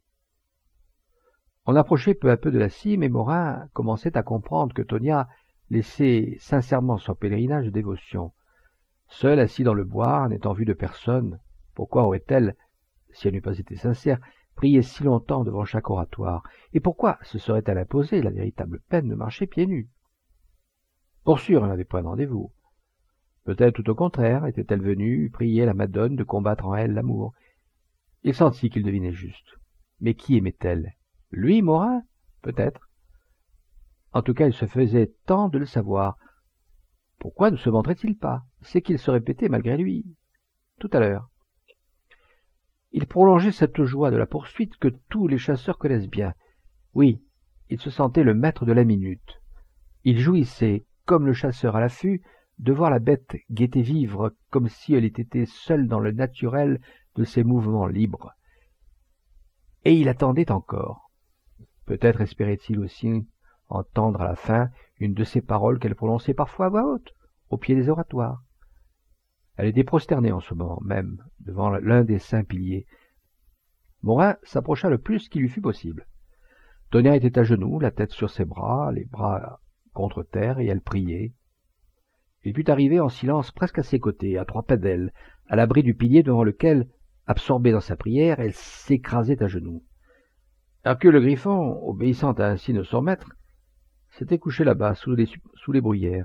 On approchait peu à peu de la cime, et Morin commençait à comprendre que Tonia laissait sincèrement son pèlerinage de dévotion. Seule, assise dans le bois, n'étant vue de personne, pourquoi aurait-elle, si elle n'eût pas été sincère, prié si longtemps devant chaque oratoire, et pourquoi se serait-elle imposé la véritable peine de marcher pieds nus? Pour sûr, elle n'avait point de rendez-vous. Peut-être tout au contraire, était-elle venue prier la Madone de combattre en elle l'amour. Il sentit qu'il devinait juste. Mais qui aimait-elle? Lui, Morin? Peut-être. En tout cas, il se faisait tant de le savoir. Pourquoi ne se montrait-il pas? C'est qu'il se répétait malgré lui. Tout à l'heure. Il prolongeait cette joie de la poursuite que tous les chasseurs connaissent bien. Oui, il se sentait le maître de la minute. Il jouissait, comme le chasseur à l'affût, de voir la bête guetter vivre comme si elle était seule dans le naturel de ses mouvements libres. Et il attendait encore. Peut-être espérait-il aussi entendre à la fin une de ces paroles qu'elle prononçait parfois à voix haute, au pied des oratoires. Elle était prosternée en ce moment même, devant l'un des saints piliers. Morin s'approcha le plus qu'il lui fut possible. Tonia était à genoux, la tête sur ses bras, les bras contre terre, et elle priait. Il put arriver en silence presque à ses côtés, à trois pas d'elle, à l'abri du pilier devant lequel, absorbée dans sa prière, elle s'écrasait à genoux. Hercule le Griffon, obéissant à un signe de son maître, s'était couché là-bas, sous les, sous les bruyères.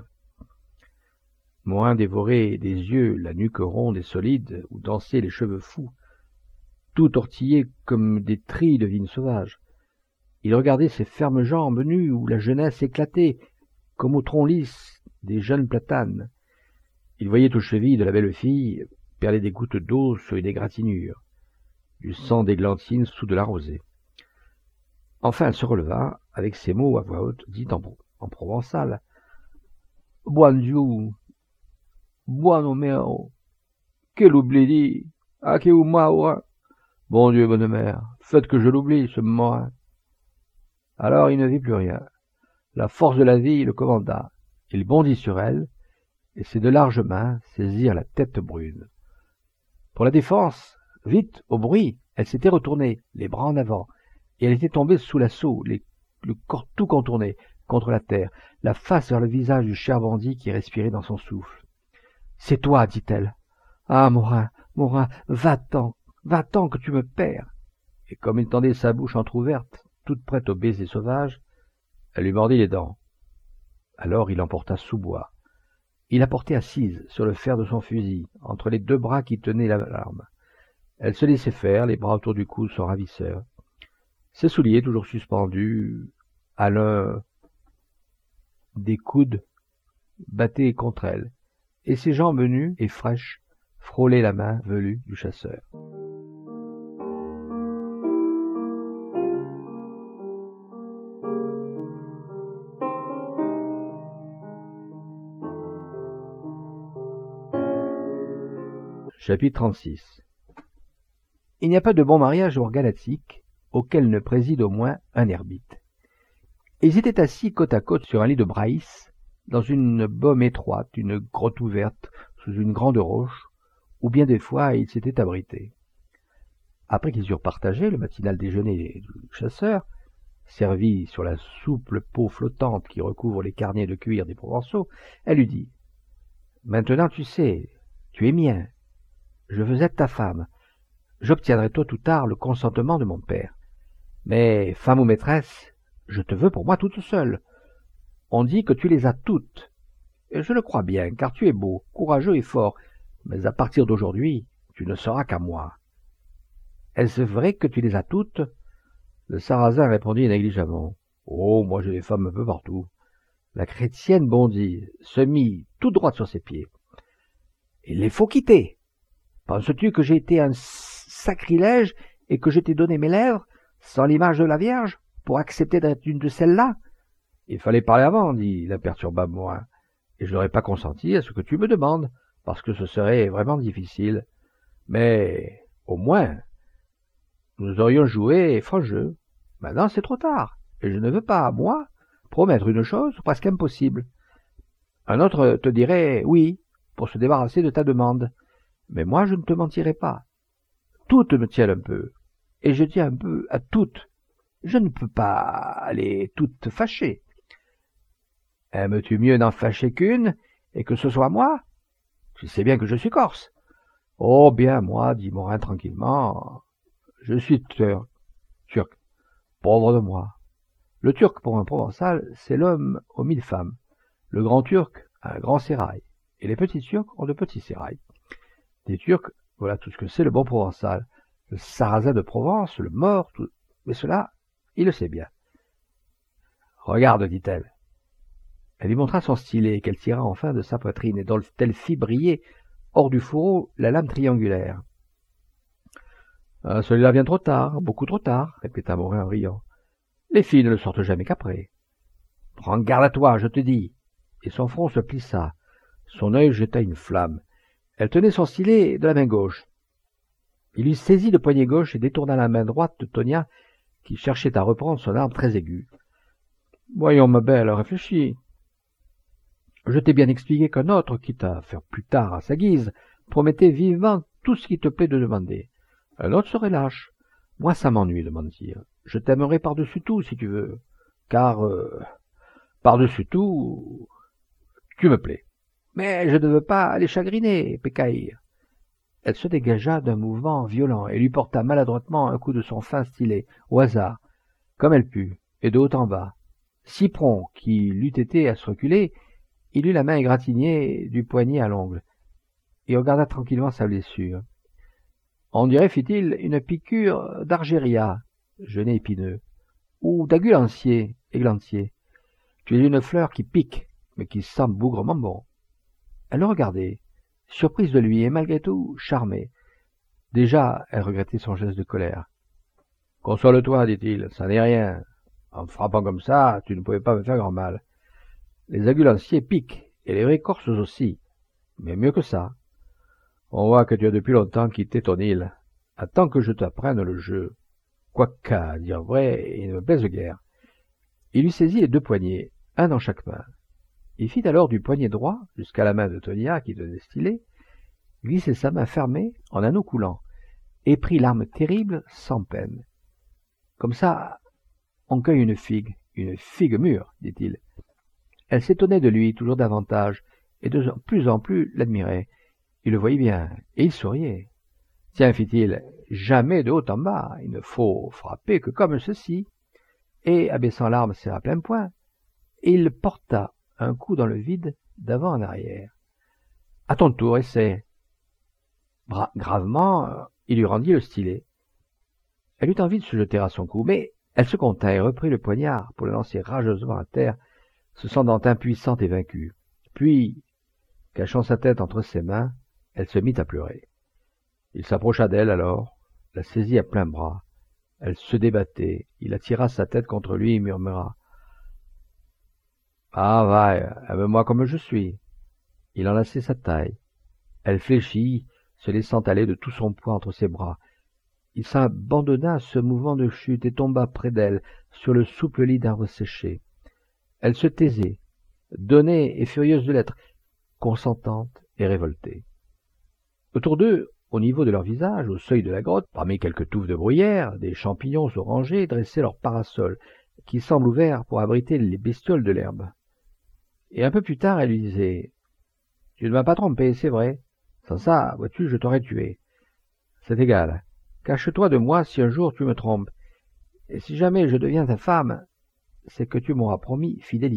Morin dévorait des yeux la nuque ronde et solide, où dansaient les cheveux fous, tout tortillés comme des trilles de vignes sauvages. Il regardait ses fermes jambes nues, où la jeunesse éclatait, comme au tronc lisse des jeunes platanes. Il voyait aux chevilles de la belle fille perler des gouttes d'eau sur une égratignure, du sang d'églantine sous de la rosée. Enfin, elle se releva, avec ces mots à voix haute, dit en, en provençal. « Buon Dieu, buono mio, que l'oubli, ah que maura. Bon Dieu, bonne mère, faites que je l'oublie, ce Morin. » Alors il ne vit plus rien. La force de la vie le commanda. Il bondit sur elle, et ses deux larges mains saisirent la tête brune. Pour la défense, vite, au bruit, elle s'était retournée, les bras en avant, et elle était tombée sous l'assaut, le corps tout contourné, contre la terre, la face vers le visage du cher bandit qui respirait dans son souffle. « C'est toi, dit-elle. Ah, Morin, Morin, va-t'en, va-t'en que tu me perds. » Et comme il tendait sa bouche entr'ouverte, toute prête au baiser sauvage, elle lui mordit les dents. Alors il l'emporta sous bois. Il la portait assise sur le fer de son fusil, entre les deux bras qui tenaient l'arme. Elle se laissait faire, les bras autour du cou de son ravisseur. Ses souliers, toujours suspendus à l'un des coudes, battaient contre elle, et ses jambes nues et fraîches frôlaient la main velue du chasseur. Chapitre trente-six. Il n'y a pas de bon mariage hors galatique auquel ne préside au moins un ermite. Ils étaient assis côte à côte sur un lit de braïs, dans une baume étroite, une grotte ouverte sous une grande roche, où bien des fois ils s'étaient abrités. Après qu'ils eurent partagé le matinal déjeuner du chasseur, servi sur la souple peau flottante qui recouvre les carnets de cuir des Provençaux, elle lui dit « Maintenant tu sais, tu es mien. Je veux être ta femme. J'obtiendrai tôt ou tard le consentement de mon père. Mais, femme ou maîtresse, je te veux pour moi toute seule. On dit que tu les as toutes. Et je le crois bien, car tu es beau, courageux et fort. Mais à partir d'aujourd'hui, tu ne seras qu'à moi. Est-ce vrai que tu les as toutes? » Le Sarrasin répondit négligemment. « Oh, moi j'ai des femmes un peu partout. La chrétienne bondit, se mit tout droite sur ses pieds. « Il les faut quitter. Penses-tu que j'ai été un sacrilège et que je t'ai donné mes lèvres, sans l'image de la Vierge, pour accepter d'être une de celles-là » « Il fallait parler avant, dit l'imperturbable Morin, et je n'aurais pas consenti à ce que tu me demandes, parce que ce serait vraiment difficile. Mais, au moins, nous aurions joué franc jeu. Maintenant, c'est trop tard, et je ne veux pas, moi, promettre une chose presque impossible. Un autre te dirait oui, pour se débarrasser de ta demande, mais moi, je ne te mentirai pas. Toutes me tiennent un peu, et je tiens un peu à toutes. Je ne peux pas aller toutes fâcher. Aimes-tu mieux n'en fâcher qu'une, et que ce soit moi? Tu sais bien que je suis corse. Oh bien, moi, dit Morin tranquillement, je suis turc, turc, pauvre de moi. Le turc, pour un provençal, c'est l'homme aux mille femmes. Le grand turc a un grand sérail, et les petits turcs ont de petits sérails. Des turcs, voilà tout ce que c'est le bon provençal. Le sarrasin de Provence, le mort, tout... mais cela, il le sait bien. Regarde, dit-elle. Elle lui montra son stylet, qu'elle tira enfin de sa poitrine, et dont elle fit briller, hors du fourreau, la lame triangulaire. Ah, celui-là vient trop tard, beaucoup trop tard, répéta Morin en riant. Les filles ne le sortent jamais qu'après. Prends garde à toi, je te dis. Et son front se plissa, son œil jeta une flamme. Elle tenait son stylet de la main gauche. Il lui saisit le poignet gauche et détourna la main droite de Tonia, qui cherchait à reprendre son arme très aiguë. Voyons, ma belle, réfléchis. Je t'ai bien expliqué qu'un autre, quitte à faire plus tard à sa guise, promettait vivement tout ce qui te plaît de demander. Un autre serait lâche. Moi, ça m'ennuie de mentir. Je t'aimerai par-dessus tout, si tu veux, car, euh, par-dessus tout, tu me plais. Mais je ne veux pas les chagriner, pécaïr. Elle se dégagea d'un mouvement violent et lui porta maladroitement un coup de son fin stylet, au hasard, comme elle put, et de haut en bas. Si prompt qu'il eût été à se reculer, il eut la main égratignée du poignet à l'ongle, et regarda tranquillement sa blessure. On dirait, fit-il, une piqûre d'argéria, genêt épineux, ou d'agulancier, églantier. Tu es une fleur qui pique, mais qui sent bougrement bon. Elle le regardait, surprise de lui, et malgré tout charmée. Déjà, elle regrettait son geste de colère. « Console-toi, dit-il, ça n'est rien. En me frappant comme ça, tu ne pouvais pas me faire grand mal. Les agulanciers piquent, et les vrais corses aussi. Mais mieux que ça. On voit que tu as depuis longtemps quitté ton île. Attends que je t'apprenne le jeu. Quoiqu'à dire vrai, il ne me plaise guère. » Il lui saisit les deux poignets, un dans chaque main. Il fit alors du poignet droit jusqu'à la main de Tonia qui tenait stylet, glissait sa main fermée en anneau coulant, et prit l'arme terrible sans peine. Comme ça, on cueille une figue, une figue mûre, dit-il. Elle s'étonnait de lui toujours davantage, et de plus en plus l'admirait. Il le voyait bien, et il souriait. Tiens, fit-il, jamais de haut en bas, il ne faut frapper que comme ceci. Et, abaissant l'arme, serra plein poing, et il porta un coup dans le vide, d'avant en arrière. À ton tour, essaie. Bra gravement, il lui rendit le stylet. Elle eut envie de se jeter à son cou, mais elle se contint et reprit le poignard pour le lancer rageusement à terre, se sentant impuissante et vaincue. Puis, cachant sa tête entre ses mains, elle se mit à pleurer. Il s'approcha d'elle alors, la saisit à plein bras. Elle se débattait, il attira sa tête contre lui et murmura. « Ah, va, aime-moi comme je suis. » Il enlaçait sa taille. Elle fléchit, se laissant aller de tout son poids entre ses bras. Il s'abandonna à ce mouvement de chute et tomba près d'elle, sur le souple lit d'arbres séchés. Elle se taisait, donnait et furieuse de l'être, consentante et révoltée. Autour d'eux, au niveau de leur visage, au seuil de la grotte, parmi quelques touffes de bruyère, des champignons orangés dressaient leurs parasols, qui semblent ouverts pour abriter les bestioles de l'herbe. Et un peu plus tard, elle lui disait « Tu ne m'as pas trompé, c'est vrai. Sans ça, vois-tu, je t'aurais tué. C'est égal. Cache-toi de moi si un jour tu me trompes. Et si jamais je deviens ta femme, c'est que tu m'auras promis fidélité. »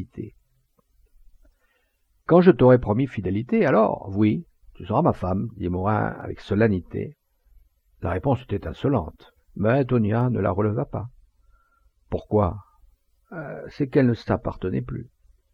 « Quand je t'aurai promis fidélité, alors, oui, tu seras ma femme, dit Morin avec solennité. La réponse était insolente, mais Tonia ne la releva pas. Pourquoi? euh, C'est qu'elle ne s'appartenait plus.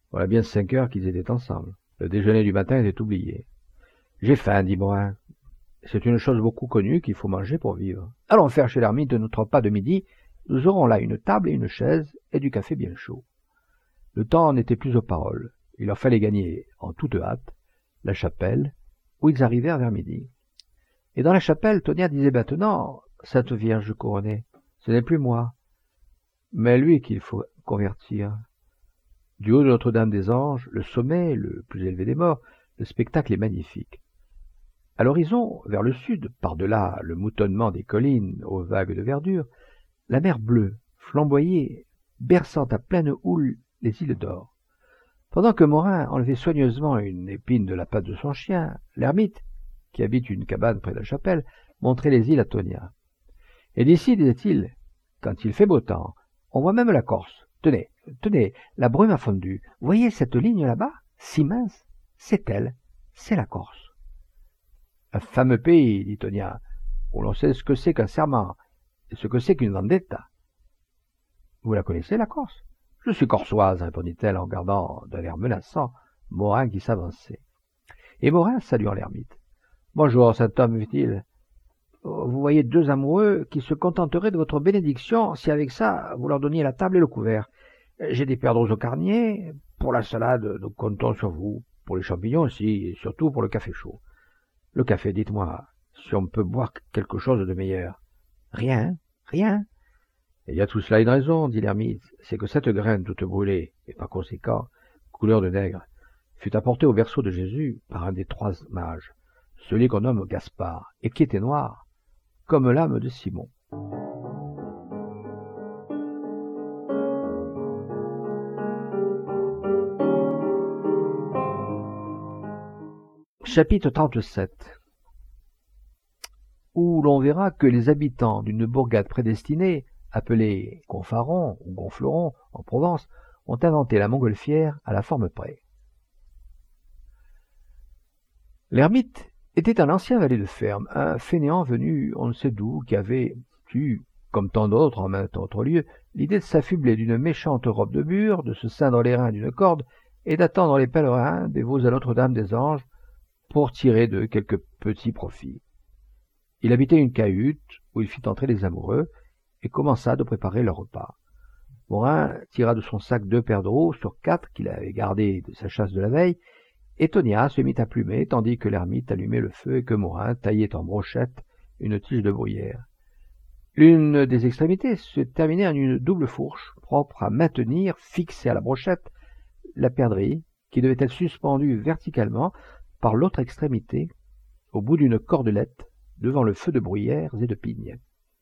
Voilà bien cinq heures qu'ils étaient ensemble. Le déjeuner du matin était oublié. « J'ai faim, dit Morin. C'est une chose beaucoup connue qu'il faut manger pour vivre. Allons faire chez l'ermite de notre repas de midi. Nous aurons là une table et une chaise et du café bien chaud. » Le temps n'était plus aux paroles. Il leur fallait gagner, en toute hâte, la chapelle, où ils arrivèrent vers midi. Et dans la chapelle, Tonia disait maintenant, « Sainte Vierge couronnée, ce n'est plus moi, mais lui qu'il faut convertir. » Du haut de Notre-Dame-des-Anges, le sommet, le plus élevé des morts, le spectacle est magnifique. À l'horizon, vers le sud, par-delà le moutonnement des collines aux vagues de verdure, la mer bleue, flamboyait, berçant à pleine houle les îles d'or. Pendant que Morin enlevait soigneusement une épine de la patte de son chien, l'ermite, qui habite une cabane près de la chapelle, montrait les îles à Tonia. « Et d'ici, disait-il, quand il fait beau temps, on voit même la Corse. Tenez, tenez, la brume a fondu. Voyez cette ligne là-bas, si mince? C'est elle, c'est la Corse. » « Un fameux pays, dit Tonia, où l'on sait ce que c'est qu'un serment et ce que c'est qu'une vendetta. »« Vous la connaissez, la Corse? »« Je suis corsoise, répondit-elle en regardant d'un air menaçant Morin qui s'avançait. Et Morin saluant l'ermite. « Bonjour, saint homme, fit-il. Vous voyez deux amoureux qui se contenteraient de votre bénédiction si avec ça vous leur donniez la table et le couvert. J'ai des perdreaux au carnier. Pour la salade, nous comptons sur vous. Pour les champignons aussi, et surtout pour le café chaud. Le café, dites-moi, si on peut boire quelque chose de meilleur. »« Rien, rien. »« Il y a tout cela une raison, dit l'ermite, c'est que cette graine toute brûlée, et par conséquent, couleur de nègre, fut apportée au berceau de Jésus par un des trois mages, celui qu'on nomme Gaspard, et qui était noir, comme l'âme de Simon. Chapitre trente-sept, où l'on verra que les habitants d'une bourgade prédestinée, appelée Gonfaron ou Gonfleron en Provence, ont inventé la montgolfière à la forme près. L'ermite était un ancien valet de ferme, un fainéant venu on ne sait d'où, qui avait eu, comme tant d'autres en maint autre lieu, l'idée de s'affubler d'une méchante robe de bure, de se ceindre les reins d'une corde et d'attendre les pèlerins dévots à Notre-Dame-des-Anges pour tirer d'eux quelques petits profits. Il habitait une cahute où il fit entrer les amoureux et commença de préparer leur repas. Morin tira de son sac deux perdreaux sur quatre qu'il avait gardés de sa chasse de la veille, et Tonia se mit à plumer tandis que l'ermite allumait le feu et que Morin taillait en brochette une tige de bruyère. L'une des extrémités se terminait en une double fourche propre à maintenir, fixée à la brochette, la perdrix qui devait être suspendue verticalement par l'autre extrémité, au bout d'une cordelette, devant le feu de bruyères et de pignes.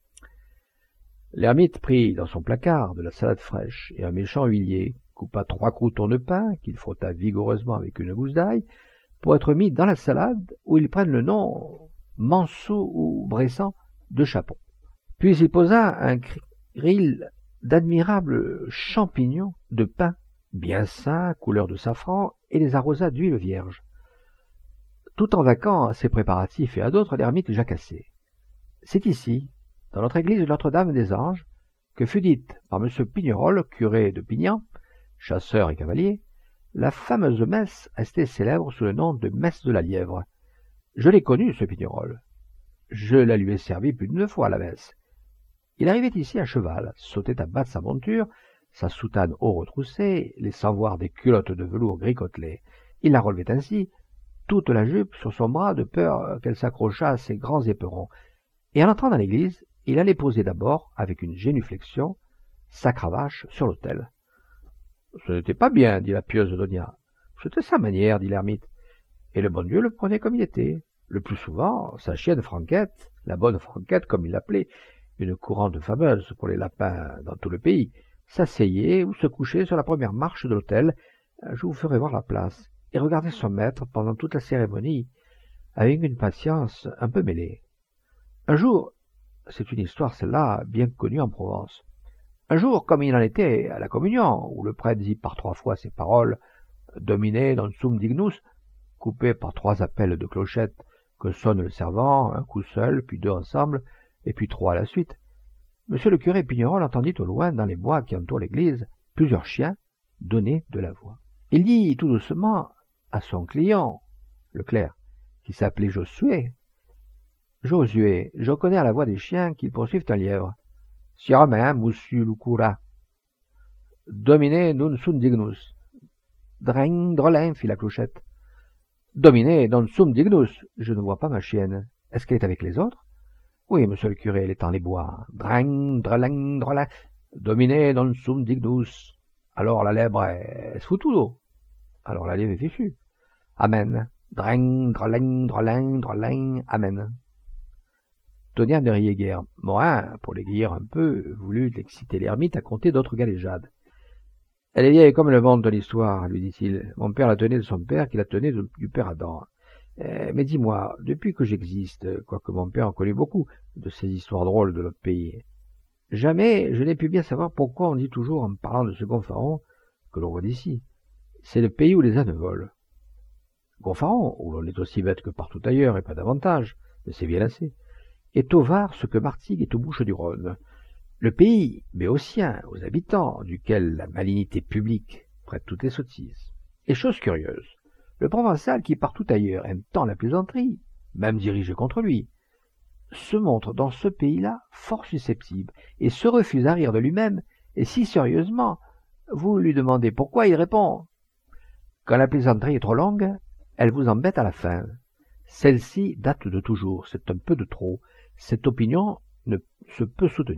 L'ermite prit dans son placard de la salade fraîche et un méchant huilier, coupa trois croûtons de pain qu'il frotta vigoureusement avec une gousse d'ail, pour être mis dans la salade où ils prennent le nom manceau ou bressant de chapon. Puis il posa un grill d'admirables champignons de pain, bien sains, couleur de safran, et les arrosa d'huile vierge. Tout en vaquant à ces préparatifs et à d'autres, l'ermite jacassait. C'est ici, dans notre église de Notre-Dame-des-Anges, que fut dite par M. Pignerol, curé de Pignan, chasseur et cavalier, la fameuse messe restée célèbre sous le nom de messe de la lièvre. Je l'ai connu, ce Pignerol. Je la lui ai servi plus d'une fois, la messe. Il arrivait ici à cheval, sautait à bas de sa monture, sa soutane haut retroussée, laissant voir des culottes de velours gris côtelé. Il la relevait ainsi, toute la jupe sur son bras, de peur qu'elle s'accrochât à ses grands éperons, et en entrant dans l'église, il allait poser d'abord, avec une génuflexion, sa cravache sur l'autel. « Ce n'était pas bien, dit la pieuse Donia. « C'était sa manière, dit l'ermite, et le bon Dieu le prenait comme il était. Le plus souvent, sa chienne Franquette, la bonne Franquette comme il l'appelait, une courante fameuse pour les lapins dans tout le pays, s'asseyait ou se couchait sur la première marche de l'autel, je vous ferai voir la place, et regardait son maître pendant toute la cérémonie, avec une patience un peu mêlée. Un jour, c'est une histoire celle-là bien connue en Provence, un jour, comme il en était à la communion, où le prêtre dit par trois fois ces paroles, Domine non sum dignus, coupées par trois appels de clochette que sonne le servant, un coup seul, puis deux ensemble, et puis trois à la suite, monsieur le curé Pignerol entendit au loin, dans les bois qui entourent l'église, plusieurs chiens donner de la voix. Il dit tout doucement à son client, le clerc, qui s'appelait Josué, « Josué, je connais à la voix des chiens qu'ils poursuivent un lièvre. Siame, monsieur Lucura. Domine non sum dignus. Dreng, drolin, fit la clochette. Domine non sum dignus. Je ne vois pas ma chienne. Est-ce qu'elle est avec les autres? Oui, monsieur le curé, elle est dans les bois. Dreng, drolin, drolin. Domine non sum dignus. Alors la lèbre, elle se fout tout d'eau. Alors la lièvre est fichue. Amen. Dreng, drolin, drolin, drolin, amen. Tonnerre ne riait guère. Morin, pour l'aiguiller un peu, voulut exciter l'ermite à conter d'autres galéjades. « Elle est vieille comme le monde de l'histoire, lui dit-il. Mon père la tenait de son père, qui la tenait de, du père Adam. Eh, mais dis-moi, depuis que j'existe, quoique mon père en connaît beaucoup de ces histoires drôles de notre pays, jamais je n'ai pu bien savoir pourquoi on dit toujours, en parlant de ce Gonfaron, que l'on voit d'ici, c'est le pays où les ânes volent. Gonfaron, où l'on est aussi bête que partout ailleurs, et pas davantage, mais c'est bien assez, est au Var ce que Martigues est aux Bouches du Rhône. Le pays béotien, aux habitants, duquel la malignité publique prête toutes les sottises. Et chose curieuse, le provençal qui partout ailleurs aime tant la plaisanterie, même dirigée contre lui, se montre dans ce pays-là fort susceptible, et se refuse à rire de lui-même, et si sérieusement, vous lui demandez pourquoi, il répond « Quand la plaisanterie est trop longue, elle vous embête à la fin. Celle-ci date de toujours, c'est un peu de trop. Cette opinion ne se peut soutenir. »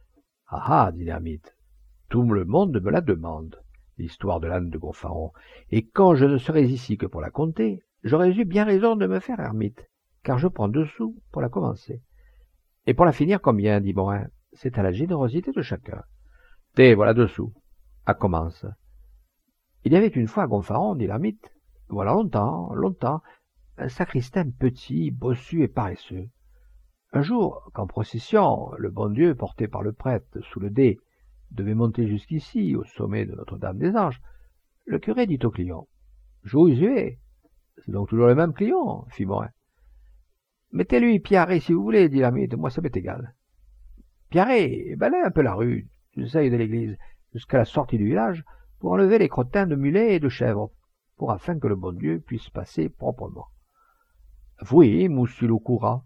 Ah ah, dit l'ermite, tout le monde me la demande, l'histoire de l'âne de Gonfaron, et quand je ne serais ici que pour la conter, j'aurais eu bien raison de me faire ermite, car je prends deux sous pour la commencer. Et pour la finir, combien, dit Morin, c'est à la générosité de chacun. Té, voilà deux sous. À commence. Il y avait une fois à Gonfaron, dit l'ermite, voilà longtemps, longtemps, un sacristain petit, bossu et paresseux. Un jour, qu'en procession, le bon Dieu, porté par le prêtre sous le dé, devait monter jusqu'ici, au sommet de Notre-Dame-des-Anges, le curé dit au client « Josué, c'est donc toujours le même client, fit Morin. Mettez-lui Piaré si vous voulez, dit l'ermite, moi ça m'est égal. Piaré, balaye un peu la rue, du seuil de l'église, jusqu'à la sortie du village, pour enlever les crottins de mulets et de chèvres, pour afin que le bon Dieu puisse passer proprement. Oui, monsieur Loukoura.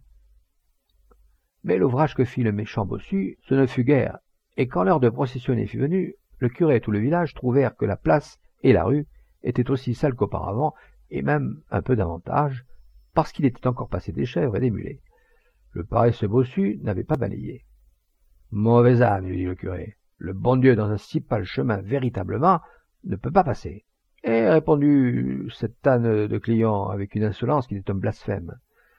Mais l'ouvrage que fit le méchant bossu, ce ne fut guère, et quand l'heure de processionner fut venue, le curé et tout le village trouvèrent que la place et la rue étaient aussi sales qu'auparavant, et même un peu davantage, parce qu'il était encore passé des chèvres et des mulets. Le paresseux bossu n'avait pas balayé. « Mauvais âne, lui dit le curé, le bon Dieu dans un si pâle chemin véritablement ne peut pas passer. » Et répondit cet âne de client avec une insolence qui était un blasphème.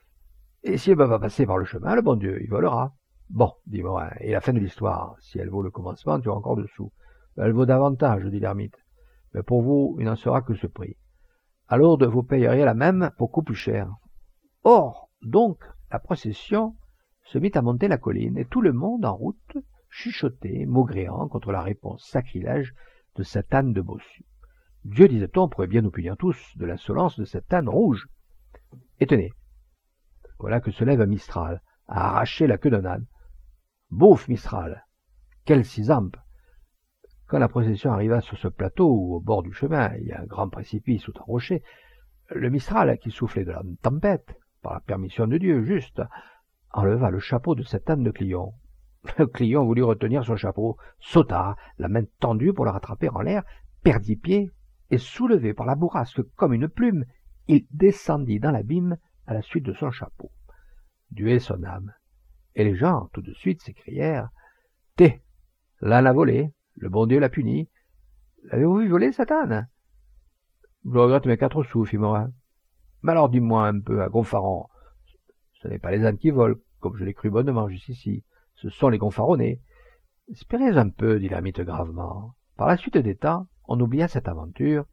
Et si elle ne va pas passer par le chemin, le bon Dieu, il volera. Bon, dit Morin, et la fin de l'histoire, si elle vaut le commencement, tu as encore dessous. Elle vaut davantage, dit l'ermite. Mais pour vous, il n'en sera que ce prix. À Lourdes, vous payeriez la même beaucoup plus cher. Or, donc, la procession se mit à monter la colline, et tout le monde en route chuchotait, maugréant contre la réponse sacrilège de cet âne de bossu. Dieu, disait-on, pourrait bien nous punir tous de l'insolence de cet âne rouge. Et tenez, voilà que se lève un Mistral, à arracher la queue d'un âne. Bouf, Mistral! Quelle cisampe! Quand la procession arriva sur ce plateau où, au bord du chemin, il y a un grand précipice ou un rocher, le Mistral, qui soufflait de la tempête, par la permission de Dieu, juste, enleva le chapeau de cet âne de Clion. Le Clion voulut retenir son chapeau, sauta, la main tendue pour le rattraper en l'air, perdit pied, et soulevé par la bourrasque comme une plume, il descendit dans l'abîme à la suite de son chapeau. Dieu est son âme. Et les gens, tout de suite, s'écrièrent « Té, l'âne a volé, le bon Dieu l'a puni. L'avez-vous vu voler, cet âne ?»« Je regrette mes quatre sous, fit Morin. Mais alors dis-moi un peu, à Gonfaron, ce n'est pas les ânes qui volent, comme je l'ai cru bonnement jusqu'ici, ce sont les gonfaronnés. Espérez un peu, dit l'ermite gravement. Par la suite des temps, on oublia cette aventure,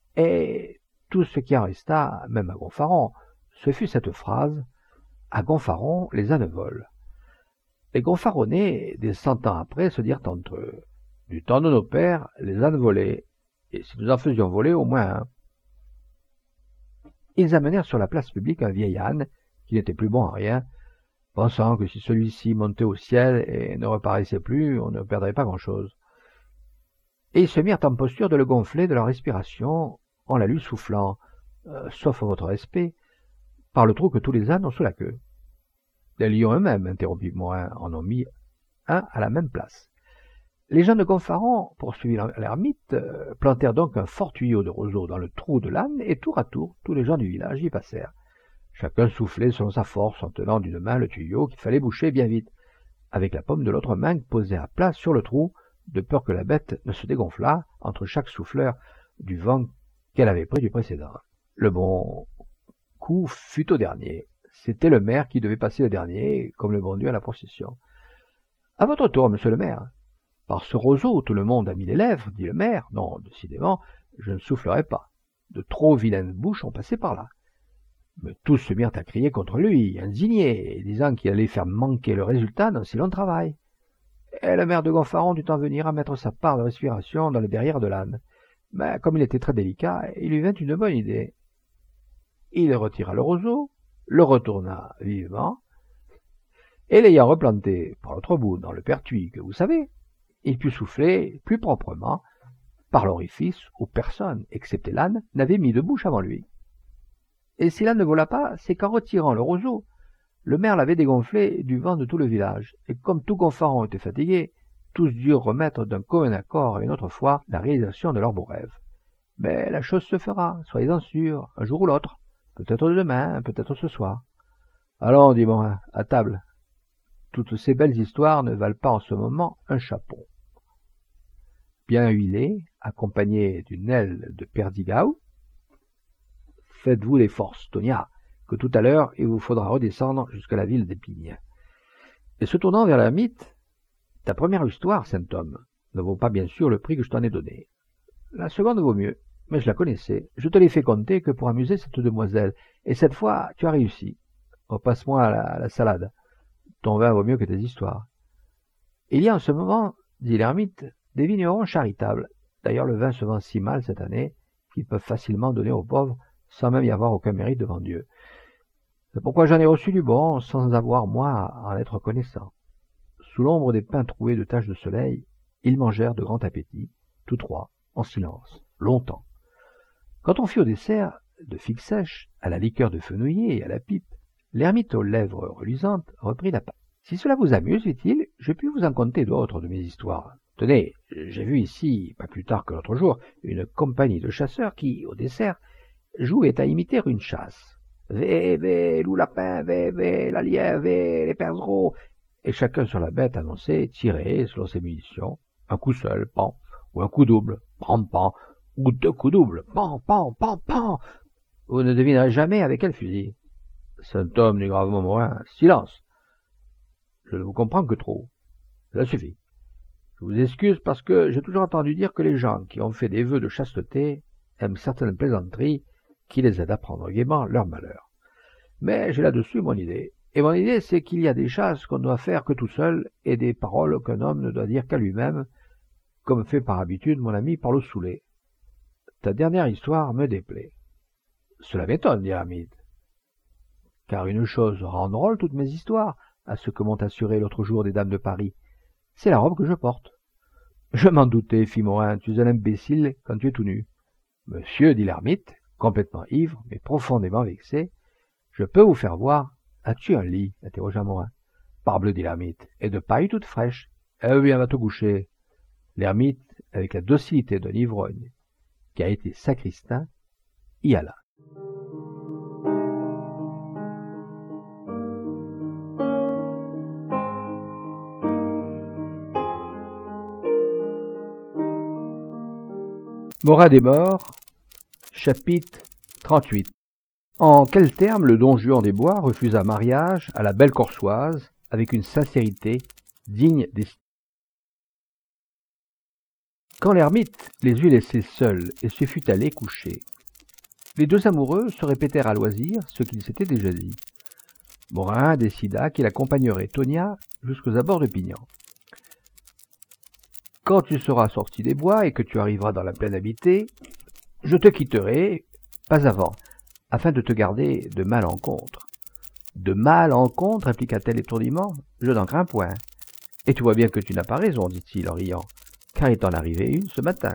et tout ce qui en resta, même à Gonfaron, ce fut cette phrase « À Gonfaron, les ânes volent ». Les gonfaronnais, des cent ans après, se dirent entre eux « Du temps de nos pères, les ânes volaient, et si nous en faisions voler, au moins un. » Ils amenèrent sur la place publique un vieil âne, qui n'était plus bon à rien, pensant que si celui-ci montait au ciel et ne reparaissait plus, on ne perdrait pas grand-chose. et ils se mirent en posture de le gonfler de leur respiration en la lui soufflant, euh, sauf votre respect, par le trou que tous les ânes ont sous la queue. Les lions eux-mêmes, interrompit Morin, en ont mis un à la même place. Les gens de Gonfaron, poursuivit l'ermite, euh, plantèrent donc un fort tuyau de roseau dans le trou de l'âne, et tour à tour, tous les gens du village y passèrent. Chacun soufflait selon sa force, en tenant d'une main le tuyau qu'il fallait boucher bien vite, avec la paume de l'autre main posée à plat sur le trou, de peur que la bête ne se dégonflât entre chaque souffleur du vent qu'elle avait pris du précédent. Le bon coup fut au dernier. C'était le maire qui devait passer le dernier, comme le bon Dieu à la procession. « À votre tour, monsieur le maire. »« Par ce roseau, tout le monde a mis les lèvres, dit le maire. Non, décidément, je ne soufflerai pas. De trop vilaines bouches ont passé par là. » Mais tous se mirent à crier contre lui, indignés, disant qu'il allait faire manquer le résultat d'un si long travail. Et le maire de Gonfaron dut en venir à mettre sa part de respiration dans le derrière de l'âne. Mais comme il était très délicat, il lui vint une bonne idée. Il retira le roseau, le retourna vivement, et l'ayant replanté par l'autre bout dans le pertuis que vous savez, il put souffler plus proprement par l'orifice où personne, excepté l'âne, n'avait mis de bouche avant lui. Et si l'âne ne vola pas, c'est qu'en retirant le roseau, le maire l'avait dégonflé du vent de tout le village, et comme tout Gonfaron était fatigué, tous durent remettre d'un commun accord une autre fois la réalisation de leur beau rêve. Mais la chose se fera, soyez-en sûrs, un jour ou l'autre, peut-être demain, peut-être ce soir. Allons, dit Morin, à table. Toutes ces belles histoires ne valent pas en ce moment un chapeau. Bien huilé, accompagné d'une aile de perdigaou, faites-vous les forces, Tonia, que tout à l'heure il vous faudra redescendre jusqu'à la ville d'Épinay. Et se tournant vers l'ermite, ta première histoire, saint homme, ne vaut pas bien sûr le prix que je t'en ai donné. La seconde vaut mieux, mais je la connaissais. Je te l'ai fait compter que pour amuser cette demoiselle, et cette fois tu as réussi. Oh, passe-moi la, la salade. Ton vin vaut mieux que tes histoires. Il y a en ce moment, dit l'ermite, des vignerons charitables. D'ailleurs, le vin se vend si mal cette année qu'ils peuvent facilement donner aux pauvres sans même y avoir aucun mérite devant Dieu. C'est pourquoi j'en ai reçu du bon sans avoir, moi, à en être connaissant. Sous l'ombre des pins troués de taches de soleil, ils mangèrent de grand appétit, tous trois, en silence, longtemps. Quand on fut au dessert, de figues sèches, à la liqueur de fenouiller et à la pipe, l'ermite aux lèvres reluisantes reprit la parole. « Si cela vous amuse, dit-il, je puis vous en conter d'autres de mes histoires. Tenez, j'ai vu ici, pas plus tard que l'autre jour, une compagnie de chasseurs qui, au dessert, jouait à imiter une chasse. Vé, vé, loup lapin, vé, vé, la lièvre, vé, les perdreaux. Et chacun sur la bête annonçait tirer, selon ses munitions, un coup seul, pan, ou un coup double, pan, pan, ou deux coups doubles, pan, pan, pan, pan. Vous ne devinerez jamais avec quel fusil. Saint homme, dit gravement Morin, silence. Je ne vous comprends que trop. Cela suffit. Je vous excuse parce que j'ai toujours entendu dire que les gens qui ont fait des vœux de chasteté aiment certaines plaisanteries qui les aident à prendre gaiement leur malheur. Mais j'ai là-dessus mon idée. Et mon idée, c'est qu'il y a des chasses qu'on ne doit faire que tout seul et des paroles qu'un homme ne doit dire qu'à lui-même, comme fait par habitude mon ami Parle Soulet. Ta dernière histoire me déplaît. Cela m'étonne, dit l'ermite. Car une chose rend drôle toutes mes histoires, à ce que m'ont assuré l'autre jour des dames de Paris. C'est la robe que je porte. Je m'en doutais, fit Morin, tu es un imbécile quand tu es tout nu. Monsieur, dit l'ermite, complètement ivre, mais profondément vexé, je peux vous faire voir. As-tu un lit? Interrogea Morin. Parbleu, dit l'ermite, et de paille toute fraîche. Eh bien, va te coucher. L'ermite, avec la docilité d'un ivrogne, qui a été sacristain, y alla. Morin des morts, chapitre trente-huit. En quels termes le don Juan des Bois refusa mariage à la belle Corsoise avec une sincérité digne des... Quand l'ermite les eut laissés seuls et se fut allé coucher, les deux amoureux se répétèrent à loisir ce qu'ils s'étaient déjà dit. Morin décida qu'il accompagnerait Tonia jusqu'aux abords de Pignan. Quand tu seras sorti des bois et que tu arriveras dans la plaine habitée, je te quitterai, pas avant, afin de te garder de malencontre. De malencontre, répliqua-t-elle étourdiment, je n'en crains point. Et tu vois bien que tu n'as pas raison, dit-il en riant. car il t'en arrivait une ce matin.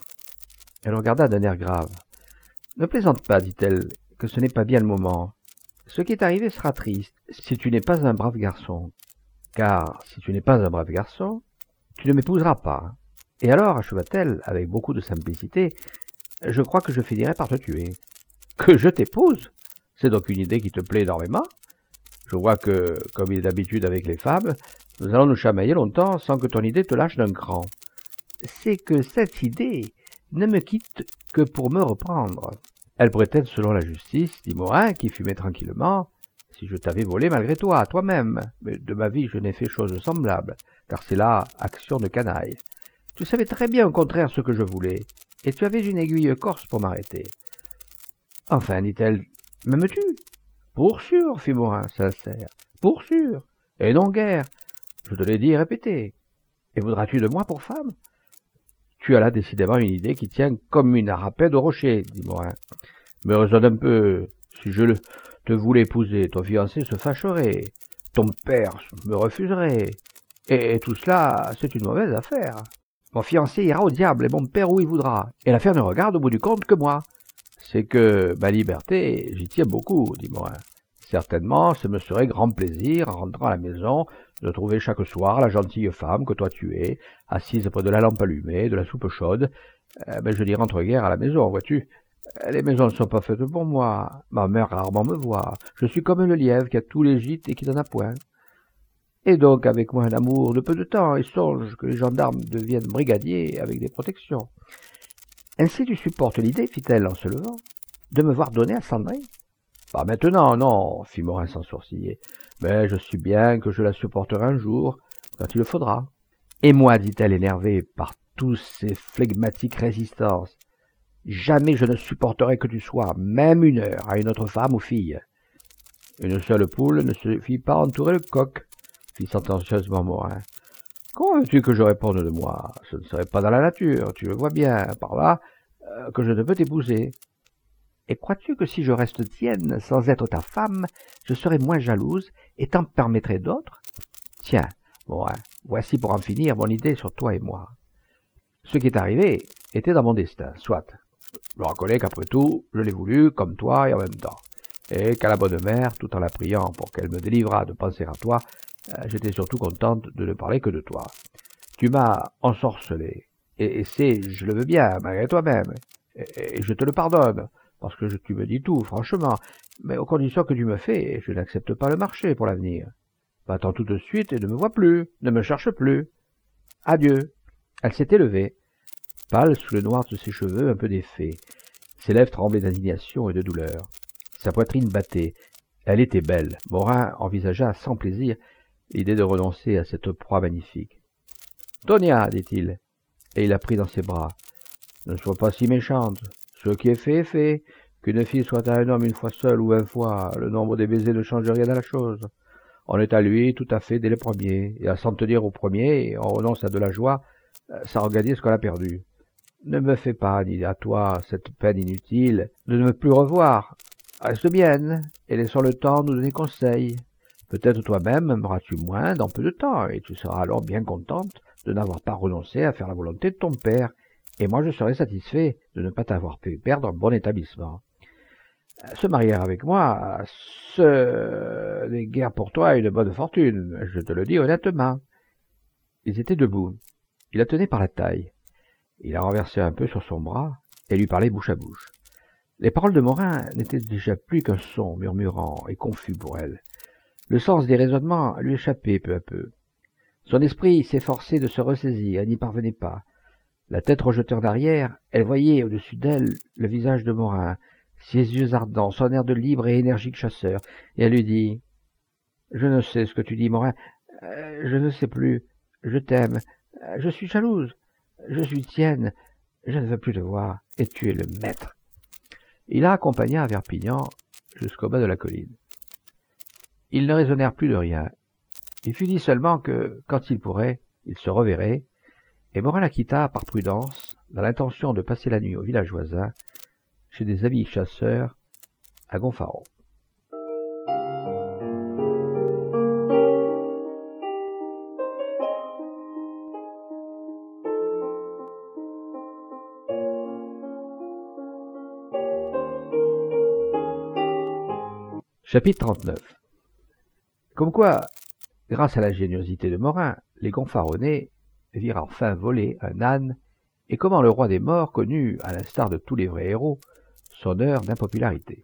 Elle regarda d'un air grave. « Ne plaisante pas, dit-elle, que ce n'est pas bien le moment. Ce qui est arrivé sera triste si tu n'es pas un brave garçon. Car si tu n'es pas un brave garçon, tu ne m'épouseras pas. Et alors, acheva-t-elle, avec beaucoup de simplicité, je crois que je finirai par te tuer. »« Que je t'épouse ? C'est donc une idée qui te plaît énormément ? Je vois que, comme il est d'habitude avec les femmes, nous allons nous chamailler longtemps sans que ton idée te lâche d'un cran. »« C'est que cette idée ne me quitte que pour me reprendre. » »« Elle pourrait être selon la justice, dit Morin, qui fumait tranquillement, si je t'avais volé malgré toi, toi-même. Mais de ma vie, je n'ai fait chose semblable, car c'est là action de canaille. Tu savais très bien au contraire ce que je voulais, et tu avais une aiguille corse pour m'arrêter. Enfin, dit-elle, m'aimes-tu ? Pour sûr, fit Morin, sincère, pour sûr, et non guère, je te l'ai dit et répété. Et voudras-tu de moi pour femme ? Tu as là décidément une idée qui tient comme une rapette au rocher, dit Morin. Mais raisonne un peu, si je le, te voulais épouser, ton fiancé se fâcherait, ton père me refuserait, et, et tout cela, c'est une mauvaise affaire. Mon fiancé ira au diable et mon père où il voudra, et l'affaire ne regarde au bout du compte que moi. C'est que ma liberté, j'y tiens beaucoup, dit Morin. Certainement, ce me serait grand plaisir, en rentrant à la maison, de trouver chaque soir la gentille femme que toi tu es, assise près de la lampe allumée, de la soupe chaude. Euh, ben je n'y rentre guère à la maison, vois-tu. Les maisons ne sont pas faites pour moi. Ma mère rarement me voit. Je suis comme le lièvre qui a tous les gîtes et qui n'en a point. Et donc, avec moi, un amour de peu de temps, et songe que les gendarmes deviennent brigadiers avec des protections. Ainsi tu supportes l'idée, fit-elle en se levant, de me voir donner à Sandrine ? Pas maintenant, non, fit Morin sans sourciller. Mais je suis bien que je la supporterai un jour, quand il le faudra. Et moi, dit-elle énervée par tous ces flegmatiques résistances, jamais je ne supporterai que tu sois, même une heure, à une autre femme ou fille. Une seule poule ne suffit pas à entourer le coq, fit sentencieusement Morin. Comment veux-tu que je réponde de moi ? Ce ne serait pas dans la nature, tu le vois bien, par là, euh, que je ne peux t'épouser. Et crois-tu que si je reste tienne, sans être ta femme, je serai moins jalouse et t'en permettrai d'autres ? Tiens, Morin, voici pour en finir mon idée sur toi et moi. Ce qui est arrivé était dans mon destin, soit. Je reconnais qu'après tout, je l'ai voulu, comme toi et en même temps. Et qu'à la bonne mère, tout en la priant pour qu'elle me délivrât de penser à toi, euh, j'étais surtout contente de ne parler que de toi. Tu m'as ensorcelé, et, et c'est, je le veux bien, malgré toi-même, et, et je te le pardonne, parce que je, tu me dis tout, franchement, mais aux conditions que tu me fais, je n'accepte pas le marché pour l'avenir. Va-t'en tout de suite et ne me vois plus, ne me cherche plus. Adieu. Elle s'était levée, pâle sous le noir de ses cheveux un peu défaits. Ses lèvres tremblaient d'indignation et de douleur. Sa poitrine battait. Elle était belle. Morin envisagea sans plaisir l'idée de renoncer à cette proie magnifique. « Tonia, dit-il, et il la prit dans ses bras. Ne sois pas si méchante. Ce qui est fait est fait. Qu'une fille soit à un homme une fois seule ou vingt fois, le nombre des baisers ne change rien à la chose. On est à lui tout à fait dès le premier, et à s'en tenir au premier, on renonce à de la joie sans regagner ce qu'on a perdu. Ne me fais pas, ni à toi, cette peine inutile de ne me plus revoir. Reste bien, et laissons le temps nous donner conseil. Peut-être toi-même m'aimeras-tu moins dans peu de temps, et tu seras alors bien contente de n'avoir pas renoncé à faire la volonté de ton père, et moi je serai satisfait de ne pas t'avoir pu perdre un bon établissement. Se marier avec moi, ce n'est guère pour toi une bonne fortune, je te le dis honnêtement. » Ils étaient debout. Il la tenait par la taille. Il la renversait un peu sur son bras et lui parlait bouche à bouche. Les paroles de Morin n'étaient déjà plus qu'un son murmurant et confus pour elle. Le sens des raisonnements lui échappait peu à peu. Son esprit s'efforçait de se ressaisir, elle n'y parvenait pas. La tête rejetée en arrière, elle voyait au-dessus d'elle le visage de Morin, ses yeux ardents, son air de libre et énergique chasseur, et elle lui dit « Je ne sais ce que tu dis, Morin, euh, je ne sais plus, je t'aime, euh, je suis jalouse, je suis tienne, je ne veux plus te voir, et tu es le maître. » Il la accompagna vers Perpignan jusqu'au bas de la colline. Ils ne raisonnèrent plus de rien. Il fut dit seulement que, quand il pourrait, il se reverrait, et Morin la quitta par prudence, dans l'intention de passer la nuit au village voisin, chez des amis chasseurs à Gonfaron. Chapitre trente-neuf. Comme quoi, grâce à l'ingéniosité de Morin, les Gonfaronnais virent enfin voler un âne, et comment le roi des morts connut, à l'instar de tous les vrais héros, son heure d'impopularité.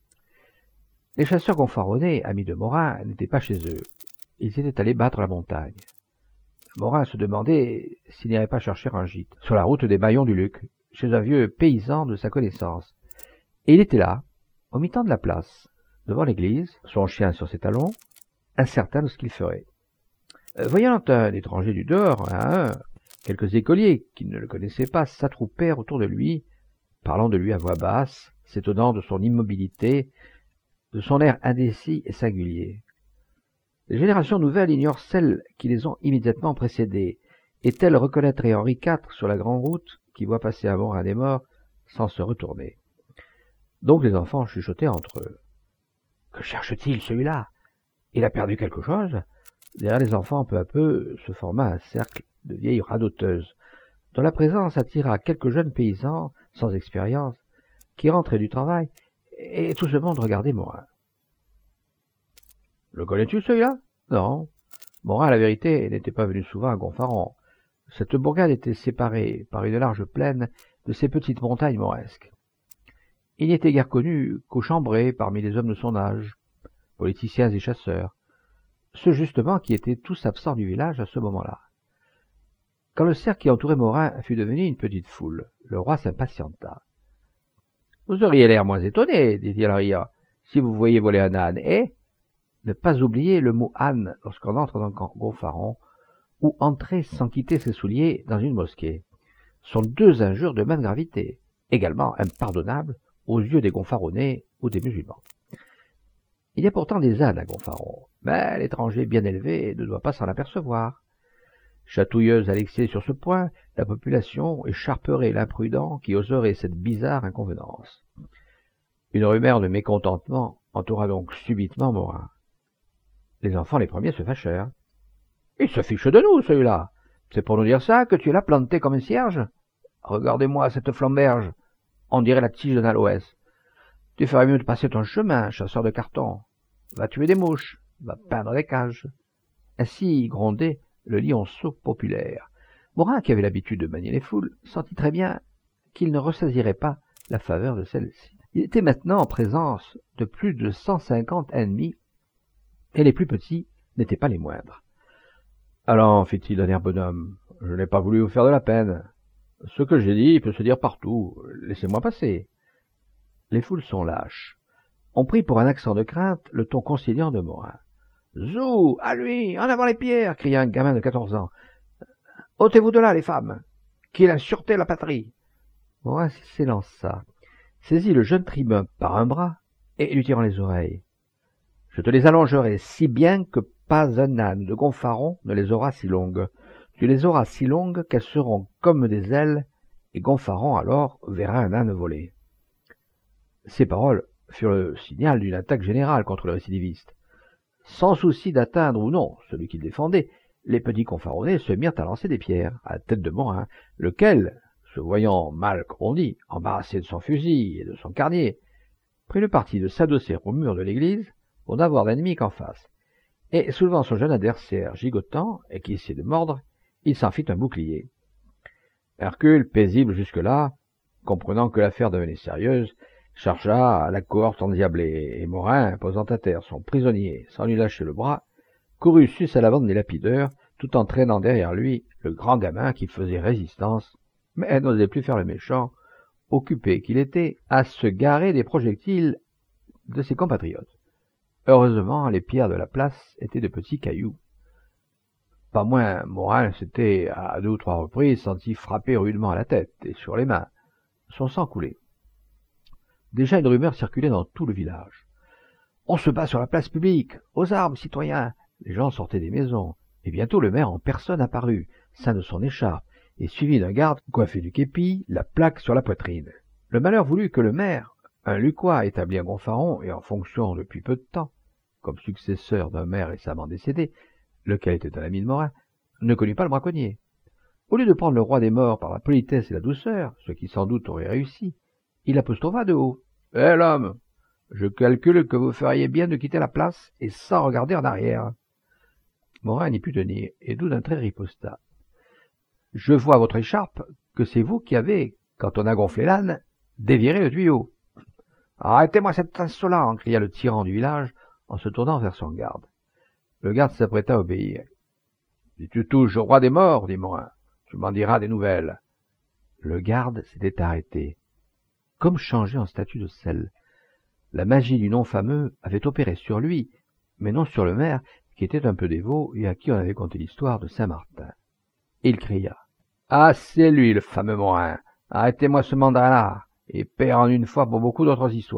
Les chasseurs Gonfaronnais, amis de Morin, n'étaient pas chez eux. Ils étaient allés battre la montagne. Morin se demandait s'il n'irait pas chercher un gîte, sur la route des Baillons du Luc, chez un vieux paysan de sa connaissance. Et il était là, au mi-temps de la place, devant l'église, son chien sur ses talons, incertain de ce qu'il ferait. Euh, voyant un étranger du dehors, un à un, quelques écoliers qui ne le connaissaient pas s'attroupèrent autour de lui, parlant de lui à voix basse, s'étonnant de son immobilité, de son air indécis et singulier. Les générations nouvelles ignorent celles qui les ont immédiatement précédées, et telles reconnaîtraient Henri quatre sur la grande route qui voit passer un Morin des morts sans se retourner. Donc les enfants chuchotaient entre eux. « Que cherche-t-il, celui-là? Il a perdu quelque chose ?» Derrière les enfants, peu à peu, se forma un cercle de vieilles radoteuses, dont la présence attira quelques jeunes paysans, sans expérience, qui rentraient du travail, et tout ce monde regardait Morin. « Le connais-tu, celui-là ?»« Non. » Morin, à la vérité, n'était pas venu souvent à Gonfaron. Cette bourgade était séparée par une large plaine de ces petites montagnes mauresques. Il n'y était guère connu qu'au Chambray, parmi les hommes de son âge, politiciens et chasseurs, ceux justement qui étaient tous absents du village à ce moment-là. Quand le cercle qui entourait Morin fut devenu une petite foule, le roi s'impatienta. « Vous auriez l'air moins étonné, dit-il en riant, si vous voyiez voler un âne, et ne pas oublier le mot âne lorsqu'on entre dans Gonfaron, ou entrer sans quitter ses souliers dans une mosquée, sont deux injures de même gravité, également impardonnables aux yeux des Gonfaronnais ou des musulmans. Il y a pourtant des ânes à Gonfaron, mais l'étranger bien élevé ne doit pas s'en apercevoir. Chatouilleuse à l'excès sur ce point, la population écharperait l'imprudent qui oserait cette bizarre inconvenance. Une rumeur de mécontentement entoura donc subitement Morin. Les enfants les premiers se fâchèrent. « Il se fiche de nous, celui-là. C'est pour nous dire ça que tu es là planté comme un cierge? Regardez-moi cette flamberge. On dirait la tige d'un aloès. Tu ferais mieux de passer ton chemin, chasseur de carton. Va tuer des mouches, va peindre des cages. » Ainsi grondait le lionceau populaire. Morin, qui avait l'habitude de manier les foules, sentit très bien qu'il ne ressaisirait pas la faveur de celle-ci. Il était maintenant en présence de plus de cent cinquante ennemis, et les plus petits n'étaient pas les moindres. « Allons, fit-il d'un air bonhomme, je n'ai pas voulu vous faire de la peine. Ce que j'ai dit peut se dire partout. Laissez-moi passer. » Les foules sont lâches. On prit pour un accent de crainte le ton conciliant de Morin. « Zou, à lui, en avant les pierres !» cria un gamin de quatorze ans. « Ôtez-vous de là, les femmes, qu'il a sûreté la patrie !» Morin s'élança, saisit le jeune tribun par un bras et lui tirant les oreilles. « Je te les allongerai si bien que pas un âne de Gonfaron ne les aura si longues. Tu les auras si longues qu'elles seront comme des ailes, et Gonfaron alors verra un âne voler. » Ces paroles furent le signal d'une attaque générale contre le récidiviste. Sans souci d'atteindre ou non celui qu'il défendait, les petits Gonfaronnais se mirent à lancer des pierres à la tête de Morin, lequel, se voyant mal condi, embarrassé de son fusil et de son carnier, prit le parti de s'adosser au mur de l'église pour n'avoir d'ennemi qu'en face, et soulevant son jeune adversaire gigotant et qui essayait de mordre, il s'en fit un bouclier. Hercule, paisible jusque-là, comprenant que l'affaire devenait sérieuse, chargea à la cohorte endiablée, et Morin, posant à terre son prisonnier sans lui lâcher le bras, courut sus à la bande des lapideurs, tout en traînant derrière lui le grand gamin qui faisait résistance, mais n'osait plus faire le méchant, occupé qu'il était à se garer des projectiles de ses compatriotes. Heureusement, les pierres de la place étaient de petits cailloux. Pas moins, Morin s'était à deux ou trois reprises senti frapper rudement à la tête et sur les mains. Son sang coulait. Déjà une rumeur circulait dans tout le village. « On se bat sur la place publique! Aux armes, citoyens !» Les gens sortaient des maisons, et bientôt le maire en personne apparut, ceint de son écharpe, et suivi d'un garde coiffé du képi, la plaque sur la poitrine. Le malheur voulut que le maire, un Lucquois établi à Gonfaron et en fonction depuis peu de temps, comme successeur d'un maire récemment décédé, lequel était un ami de Morin, ne connut pas le braconnier. Au lieu de prendre le roi des morts par la politesse et la douceur, ce qui sans doute aurait réussi, il apostropha de haut. « Hé, l'homme, Je calcule que vous feriez bien de quitter la place et sans regarder en arrière. » Morin n'y put tenir, et d'où d'un trait riposta. « Je vois à votre écharpe que c'est vous qui avez, quand on a gonflé l'âne, déviré le tuyau. »« Arrêtez-moi cet insolent !» cria le tyran du village en se tournant vers son garde. Le garde s'apprêta à obéir. « Si tu touches au roi des morts, dit Morin, tu m'en diras des nouvelles. » Le garde s'était arrêté, comme changé en statue de sel. La magie du nom fameux avait opéré sur lui, mais non sur le maire, qui était un peu dévot et à qui on avait conté l'histoire de Saint-Martin. Il cria. « Ah, c'est lui, le fameux Morin. Arrêtez-moi ce mandarin-là, et père en une fois pour beaucoup d'autres histoires. »«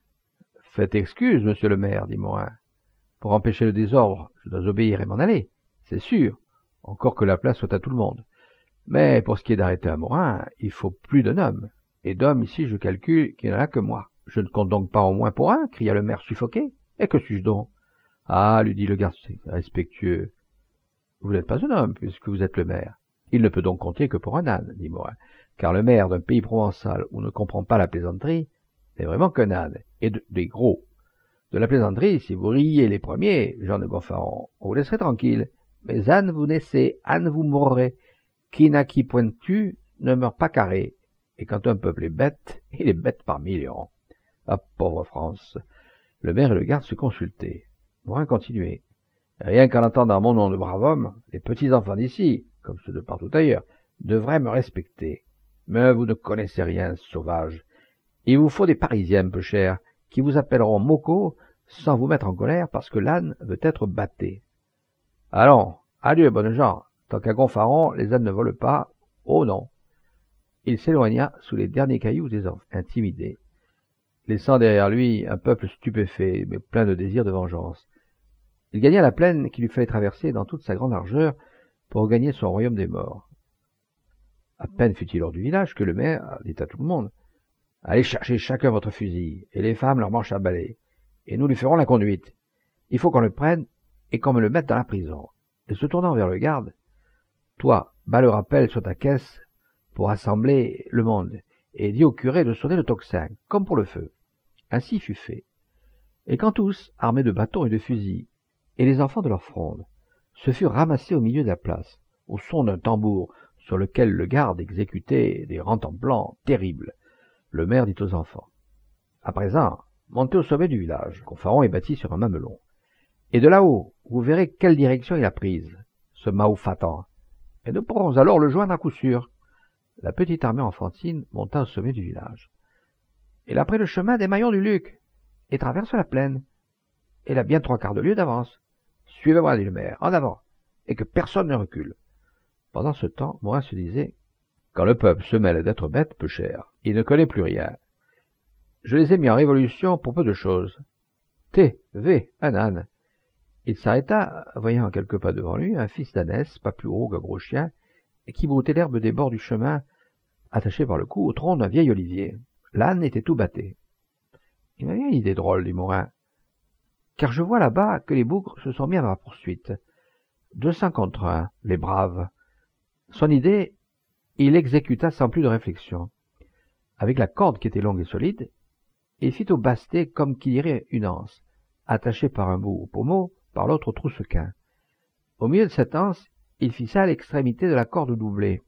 Faites excuse, monsieur le maire, dit Morin. Pour empêcher le désordre, je dois obéir et m'en aller, c'est sûr, encore que la place soit à tout le monde. Mais pour ce qui est d'arrêter un Morin, il faut plus d'un homme, et d'hommes ici je calcule qu'il n'y en a que moi. »« Je ne compte donc pas au moins pour un, cria le maire suffoqué. Et que suis-je donc? »« Ah, lui dit le garçon respectueux, vous n'êtes pas un homme, puisque vous êtes le maire. »« Il ne peut donc compter que pour un âne, dit Morin, car le maire d'un pays provençal où on ne comprend pas la plaisanterie n'est vraiment qu'un âne, et de, des gros. De la plaisanterie, si vous riez les premiers, Jean de Gonfaron, on vous laisserait tranquille. Mais âne vous naissez, âne vous mourrez. Qui n'a qui pointu ne meurt pas carré. Et quand un peuple est bête, il est bête par millions. Ah, pauvre France !» Le maire et le garde se consultaient. Morin continuait. « Rien qu'en entendant mon nom de brave homme, les petits enfants d'ici, comme ceux de partout ailleurs, devraient me respecter. Mais vous ne connaissez rien, sauvage. Il vous faut des Parisiens, peu chers, qui vous appelleront Moko sans vous mettre en colère parce que l'âne veut être batté. Allons, adieu, bonnes gens. Tant qu'à Gonfaron, les ânes ne volent pas. Oh non !» Il s'éloigna sous les derniers cailloux des enfants, intimidés, laissant derrière lui un peuple stupéfait, mais plein de désir de vengeance. Il gagna la plaine qu'il lui fallait traverser dans toute sa grande largeur pour gagner son royaume des morts. À peine fut-il hors du village que le maire dit à tout le monde. « Allez chercher chacun votre fusil, et les femmes leur manches à balai, et nous lui ferons la conduite. Il faut qu'on le prenne et qu'on me le mette dans la prison. » Et se tournant vers le garde, « Toi, bats le rappel sur ta caisse pour assembler le monde, et dis au curé de sonner le tocsin, comme pour le feu. » Ainsi fut fait. Et quand tous, armés de bâtons et de fusils, et les enfants de leur fronde, se furent ramassés au milieu de la place, au son d'un tambour sur lequel le garde exécutait des rentemplants terribles, le maire dit aux enfants. « À présent, montez au sommet du village. Gonfaron est bâti sur un mamelon. Et de là-haut, vous verrez quelle direction il a prise, ce Mahoufatan, et nous pourrons alors le joindre à coup sûr. » La petite armée enfantine monta au sommet du village. « Elle a pris le chemin des Maillons du Luc, et traverse la plaine. Elle a bien trois quarts de lieue d'avance. Suivez-moi, dit le maire, en avant, et que personne ne recule. » Pendant ce temps, Morin se disait, « Quand le peuple se mêle d'être bête, peu cher, il ne connaît plus rien. Je les ai mis en révolution pour peu de choses. T, V, un âne. » Il s'arrêta, voyant à quelques pas devant lui un fils d'ânesse, pas plus gros qu'un gros chien, et qui broutait l'herbe des bords du chemin, attaché par le cou au tronc d'un vieil olivier. L'âne était tout batté. « Il m'a bien une idée drôle, dit Morin, car je vois là-bas que les bougres se sont mis à ma poursuite. Deux cents contre un, les braves. » Son idée, il l'exécuta sans plus de réflexion. Avec la corde qui était longue et solide, il fit au bastet comme qui dirait une anse, attachée par un bout au pommeau, par l'autre au troussequin. Au milieu de cette anse, il fixa l'extrémité de la corde doublée,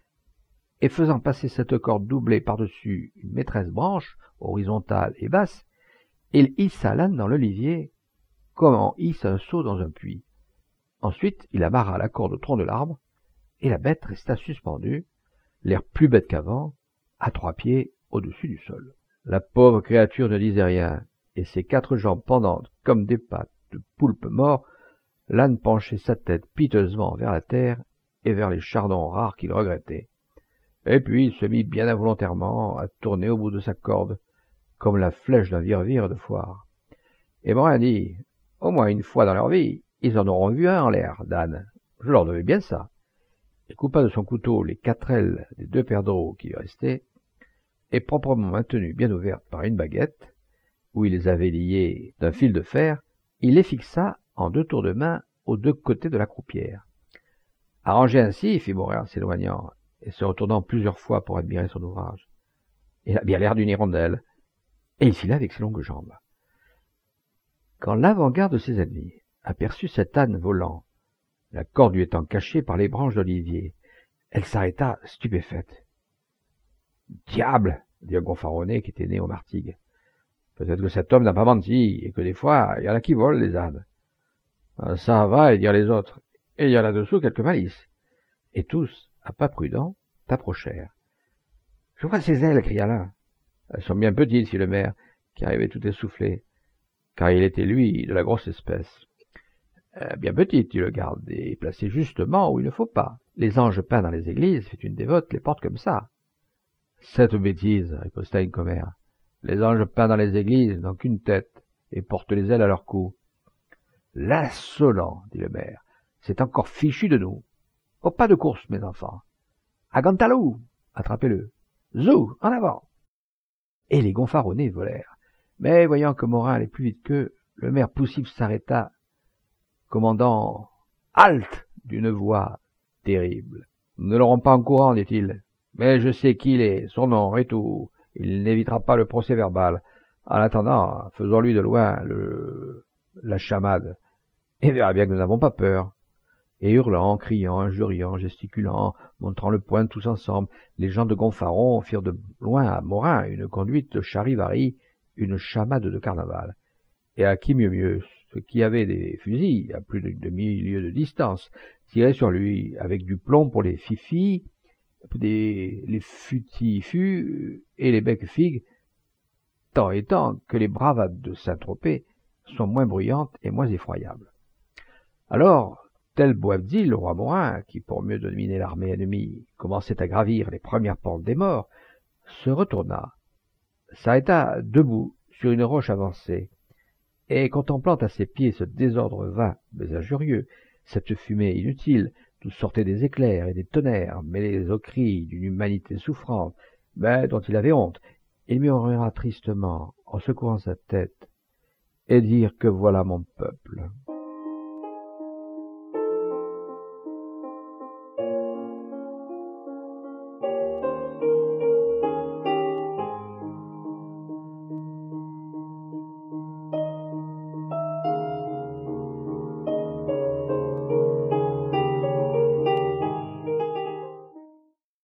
et faisant passer cette corde doublée par-dessus une maîtresse branche, horizontale et basse, il hissa l'âne dans l'olivier, comme on hisse un seau dans un puits. Ensuite, il amarra la corde au tronc de l'arbre, et la bête resta suspendue, l'air plus bête qu'avant, à trois pieds au-dessus du sol. La pauvre créature ne disait rien, et ses quatre jambes pendantes comme des pattes de poulpe mort, l'âne penchait sa tête piteusement vers la terre et vers les chardons rares qu'il regrettait. Et puis il se mit bien involontairement à tourner au bout de sa corde, comme la flèche d'un virevire de foire. Et Morin dit, « Au moins une fois dans leur vie, ils en auront vu un en l'air, d'âne. Je leur devais bien ça. » Il coupa de son couteau les quatre ailes des deux perdreaux qui lui restaient, et proprement maintenues bien ouvertes par une baguette, où il les avait liées d'un fil de fer, il les fixa en deux tours de main aux deux côtés de la croupière. « Arrangé ainsi, fit Morin en s'éloignant, et se retournant plusieurs fois pour admirer son ouvrage. Il a bien l'air d'une hirondelle. et il fila avec ses longues jambes. Quand l'avant-garde de ses ennemis aperçut cet âne volant, la corde lui étant cachée par les branches d'olivier, elle s'arrêta stupéfaite. « Diable !» dit un gonfaronnet qui était né aux Martigues. « Peut-être que cet homme n'a pas menti, et que des fois, il y en a qui volent les ânes. Ça va, et dire les autres, et il y a là-dessous quelque malice. » Et tous, à pas prudents, approchèrent. « Je vois ses ailes, » cria l'un. « Elles sont bien petites, fit le maire, qui arrivait tout essoufflé, car il était, lui, de la grosse espèce. Euh, « Bien petites, dit le garde, et placées justement où il ne faut pas. Les anges peints dans les églises, fait une dévote, les porte comme ça. »« Cette bêtise, riposta une commère. Les anges peints dans les églises n'ont qu'une tête, et portent les ailes à leur cou. »« L'insolent, dit le maire, c'est encore fichu de nous. Au pas de course, mes enfants. À Gantalou, attrapez-le. Zou, en avant. » Et les gonfaronnets volèrent. Mais voyant que Morin allait plus vite qu'eux, le maire poussif s'arrêta, commandant « Halte !» d'une voix terrible. « Nous ne l'aurons pas en courant, dit-il, mais je sais qui il est, son nom et tout. Il n'évitera pas le procès-verbal. En attendant, faisons-lui de loin le... la chamade, et verra bien que nous n'avons pas peur. » Et hurlant, criant, injuriant, gesticulant, montrant le poing tous ensemble, les gens de Gonfaron firent de loin à Morin une conduite de charivari, une chamade de carnaval. Et à qui mieux mieux, ceux qui avaient des fusils à plus de demi-lieue de distance tiraient sur lui avec du plomb pour les fifis, des, les futifus et les becs-figues, tant et tant que les bravades de Saint-Tropez sont moins bruyantes et moins effroyables. Alors, tel Boabdil, le roi Morin, qui pour mieux dominer l'armée ennemie commençait à gravir les premières pentes des morts, se retourna, s'arrêta debout sur une roche avancée, et contemplant à ses pieds ce désordre vain mais injurieux, cette fumée inutile, d'où sortaient des éclairs et des tonnerres mêlés aux cris d'une humanité souffrante, mais dont il avait honte, il murmura tristement en secouant sa tête, et dire que voilà mon peuple.